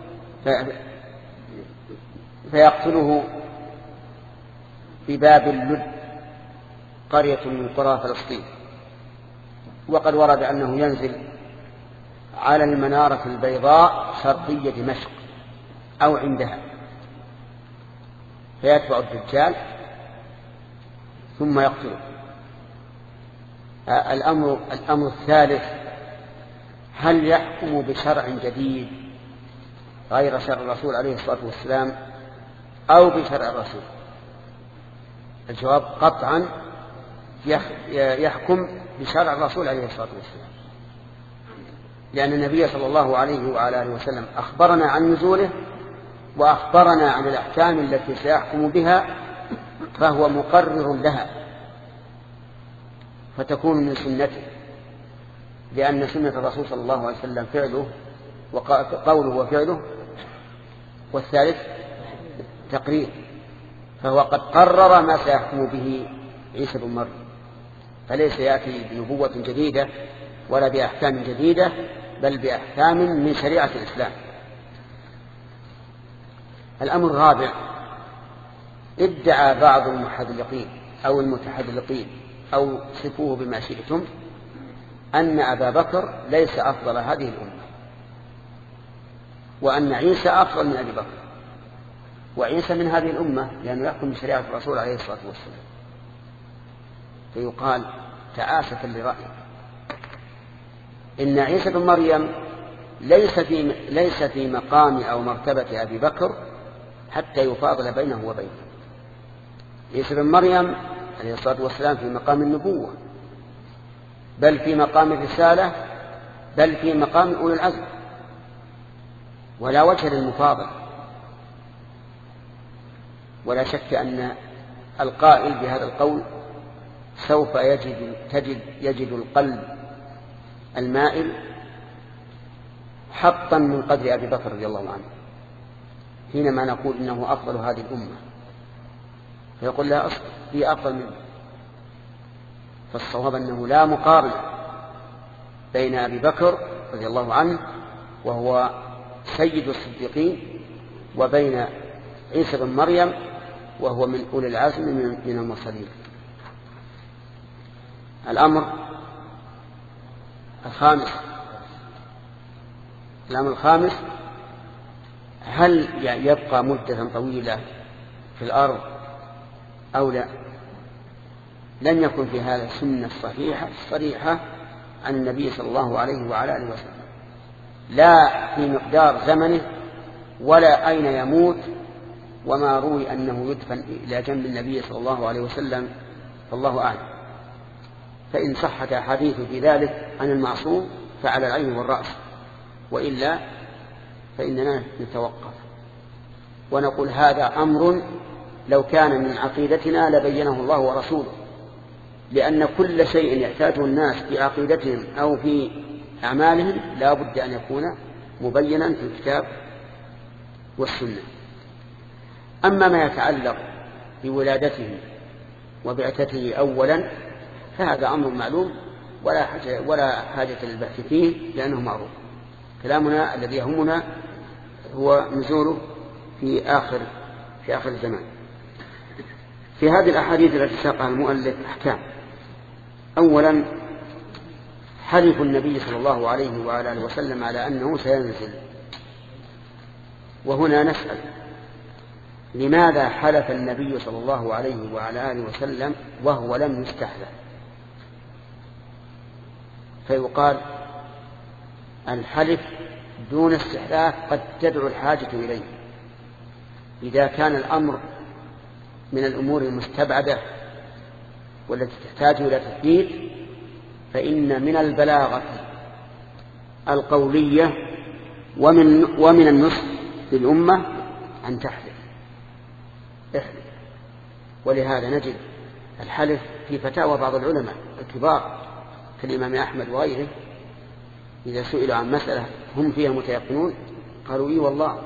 فيقتله في باب اللد، قرية من قرى فلسطين. وقد ورد أنه ينزل على المنارة البيضاء شرقية دمشق أو عندها، فيتبع الدجال ثم يقتله. الأمر, الأمر الثالث: هل يحكم بشرع جديد غير شرع الرسول عليه الصلاة والسلام أو بشرع الرسول؟ الجواب: قطعا يحكم بشرع الرسول عليه الصلاة والسلام، لأن النبي صلى الله عليه وعلى آله وسلم أخبرنا عن نزوله وأخبرنا عن الأحكام التي سيحكم بها، فهو مقرر لها، فتكون من سنته، لأن سنة الرسول صلى الله عليه وسلم فعله وقوله وفعله، والثالث تقرير، فهو قد قرر ما سيحكم به عيسى بن مريم، فليس يأتي بنبوة جديدة ولا بأحكام جديدة، بل بأحكام من شريعة الإسلام. الأمر الرابع: ادعى بعض المحدثين أو المتحدثين أو صفوه بما شئتم أن أبا بكر ليس أفضل هذه الأمة، وأن عيسى أفضل من أبي بكر، وعيسى من هذه الأمة لأنه يحكم بشريعة الرسول عليه الصلاة والسلام. فيقال تعاسفا لرأيه: إن عيسى بن مريم ليس في ليس في مقام أو مرتبة أبي بكر حتى يفاضل بينه وبينه. عيسى بن مريم عليه الصلاة والسلام في مقام النبوة، بل في مقام الرسالة، بل في مقام أولي العزم، ولا وجه للمفاضل. ولا شك أن القائل بهذا القول سوف يجد, تجد يجد القلب المائل حطا من قدر أبي بكر رضي الله عنه حينما نقول إنه أفضل هذه الأمة، فيقول لا أصل هي أفضل منه. فالصواب أنه لا مقارنة بين أبي بكر رضي الله عنه وهو سيد الصديقين وبين عيسى بن مريم وهو من أولي العزم من المرسلين. الأمر الخامس الأمر الخامس هل يبقى مدة طويلة في الأرض أو لا؟ لم يكن في هذا السنة الصحيحة الصريحة عن النبي صلى الله عليه وعلى آله وسلم، لا في مقدار زمنه ولا أين يموت، وما روي أنه يدفن إلى جنب النبي صلى الله عليه وسلم فالله أعلم. فإن صحت أحاديث في ذلك عن المعصوم فعلى العين والرأس، وإلا فإننا نتوقف ونقول هذا أمر لو كان من عقيدتنا لبينه الله ورسوله، لأن كل شيء يحتاجه الناس في عقيدتهم أو في أعمالهم لا بد أن يكون مبينا في الكتاب والسنة. أما ما يتعلق بولادته وبعثته أولا فهذا أمر معلوم ولا حاجة, ولا حاجة للبحث فيه لأنه معروف. كلامنا الذي يهمنا هو نزوله في آخر في آخر الزمان. في هذه الأحاديث التي ساقها المؤلف أحكام. أولا حلف النبي صلى الله عليه وعلى آله وسلم على أنه سينزل، وهنا نسأل لماذا حلف النبي صلى الله عليه وعلى آله وسلم وهو لم يستحلف؟ فيقال الحلف دون استحلاف قد تدعو الحاجة إليه. إذا كان الأمر من الأمور المستبعدة والتي تحتاج إلى تثبيت فإن من البلاغة القولية ومن, ومن النصح للأمة أن تحلف احلف. ولهذا نجد الحلف في فتاوى بعض العلماء الكبار كالإمام أحمد وغيره إذا سئلوا عن مسألة هم فيها متيقنون قالوا إيه والله،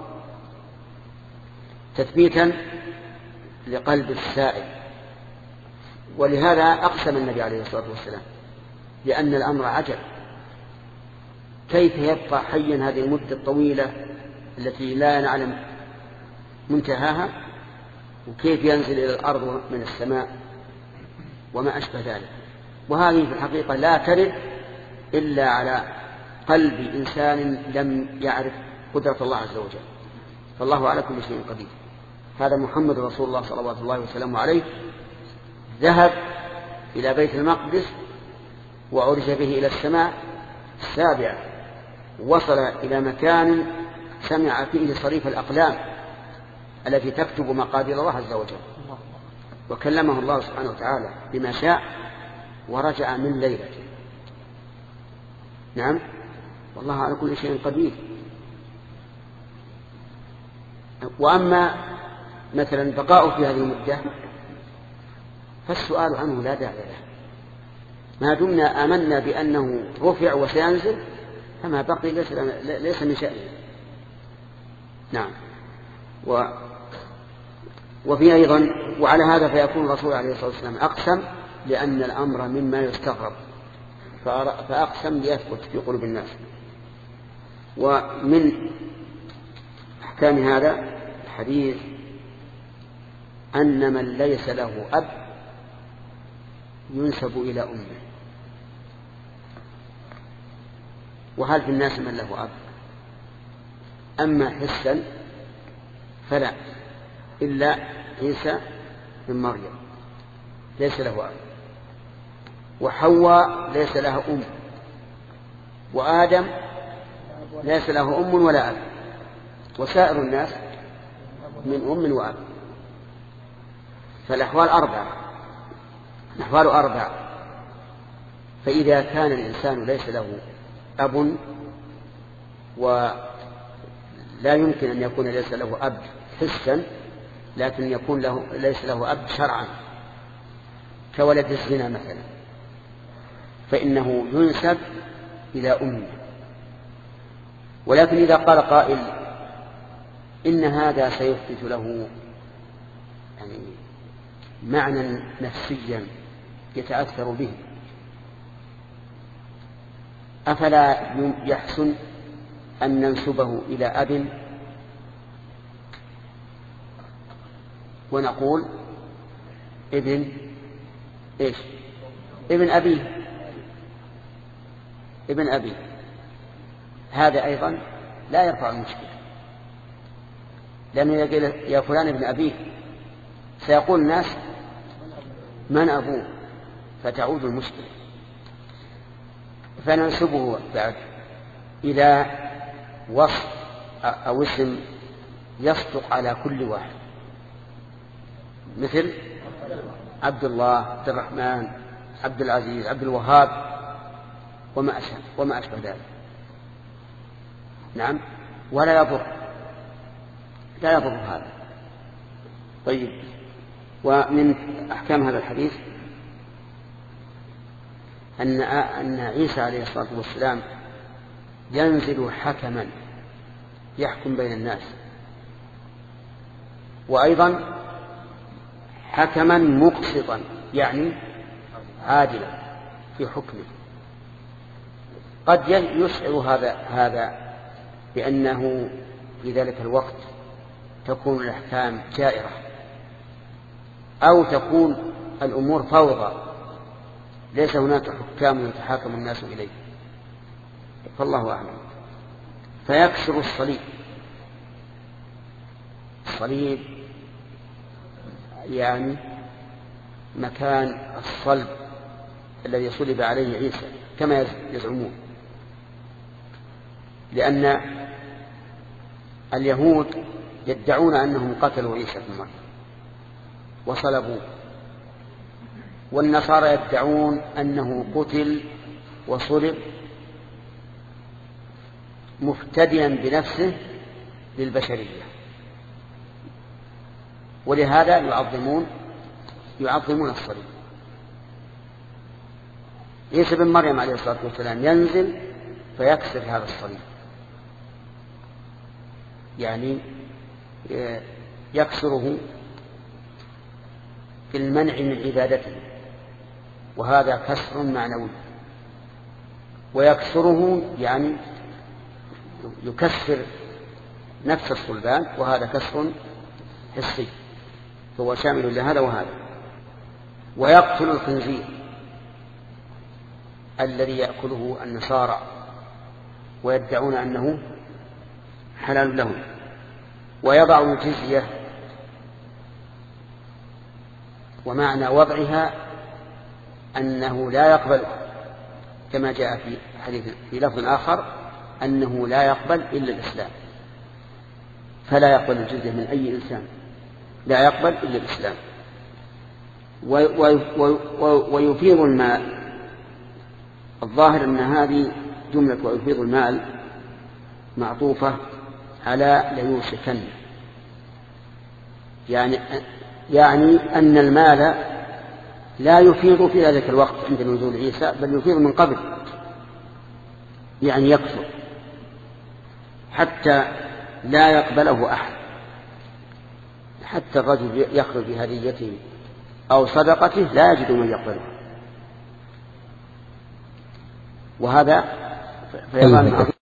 تثبيتا لقلب السائل. ولهذا أقسم النبي عليه الصلاة والسلام لأن الأمر عجل، كيف يبقى حيا هذه المدة الطويلة التي لا نعلم منتهاها، وكيف ينزل إلى الأرض من السماء وما أشبه ذلك. وهذه في الحقيقة لا ترد إلا على قلب إنسان لم يعرف قدرة الله عز وجل، فالله على كل شيء قدير. هذا محمد رسول الله صلوات الله وسلامه عليه ذهب إلى بيت المقدس وعرج به إلى السماء السابعة، وصل إلى مكان سمع فيه صريف الأقلام التي تكتب مقادير الله عز وجل، وكلمه الله سبحانه وتعالى بما شاء ورجع من ليلته. نعم، والله على كل شيء قدير. وأما مثلا بقاؤه في هذه المدة فالسؤال عنه لا داعي له، ما دمنا آمنا بأنه رفع وسينزل فما بقي ليس, ليس من شأنه. نعم. و وفي أيضا وعلى هذا فيكون الرسول عليه الصلاة والسلام أقسم لأن الأمر مما يستغرب فأقسم ليثبت في قلوب الناس. ومن أحكام هذا الحديث أن من ليس له أب ينسب إلى أمه. وهل في الناس من له أب؟ أما حسا فلا، إلا عيسى بن مريم ليس له أب، وحواء ليس لها أم، وآدم ليس له أم ولا أب، وسائر الناس من أم وأب. فالأحوال أربعة، الأحوال أربعة. فإذا كان الإنسان ليس له أب ولا يمكن أن يكون ليس له أب حسا، لكن يكون له ليس له أب شرعا كولد الزنا مثلا، فإنه ينسب إلى أمه. ولكن إذا قال قائل إن هذا سيثبت له يعني معنى نفسيا يتأثر به، أفلا يحسن أن ننسبه إلى أب ونقول ابن إيش؟ ابن أبيه، ابن أبيه. هذا أيضا لا يرفع المشكلة، لأنه يقول يا فلان ابن أبيه سيقول الناس من أبوه فتعود المشكلة. فننسبه بعد إلى وصف أو اسم يصدق على كل واحد، مثل عبد الله، عبد الرحمن، عبد العزيز، عبد الوهاب وما أشبه وما أشبه ذلك. نعم، ولا يضر لا يضر هذا. طيب، ومن أحكام هذا الحديث أن أن عيسى عليه الصلاة والسلام ينزل حكما يحكم بين الناس، وأيضا حكما مقسطا يعني عادلا في حكمه. قد يشعر هذا هذا بأنه في ذلك الوقت تكون الأحكام جائرة أو تكون الأمور فوضى، ليس هناك حكام يتحاكم الناس إليه، فالله أعلم. فيكسر الصليب. الصليب يعني مكان الصلب الذي صلب عليه عيسى كما يزعمون. لأن اليهود يدعون أنهم قتلوا عيسى بن مريم وصلبوه، والنصارى يدعون أنه قتل وصلب مفتديا بنفسه للبشرية، ولهذا يعظمون يعظمون الصليب. عيسى بن مريم عليه الصلاة والسلام ينزل فيكسر هذا الصليب، يعني يكسره في المنع من عبادته، وهذا كسر معنوي، ويكسره يعني يكسر نفس الصلبان، وهذا كسر حسي، فهو شامل لهذا وهذا. ويقتل الخنزير الذي يأكله النصارى ويدعون أنه حلال لهم، ويضع الجزية، ومعنى وضعها أنه لا يقبل، كما جاء في حديث في لفظ آخر أنه لا يقبل إلا الإسلام، فلا يقبل الجزية من أي إنسان، لا يقبل إلا الإسلام. ويفيض المال، الظاهر أن هذه جملة ويفيض المال معطوفة على ليوشكن، يعني يعني أن المال لا يفيض في ذلك الوقت عند نزول عيسى، بل يفيض من قبل، يعني يكثر حتى لا يقبله أحد، حتى الرجل يخرج بهديته أو صدقته لا يجد من يقبله، وهذا فيضان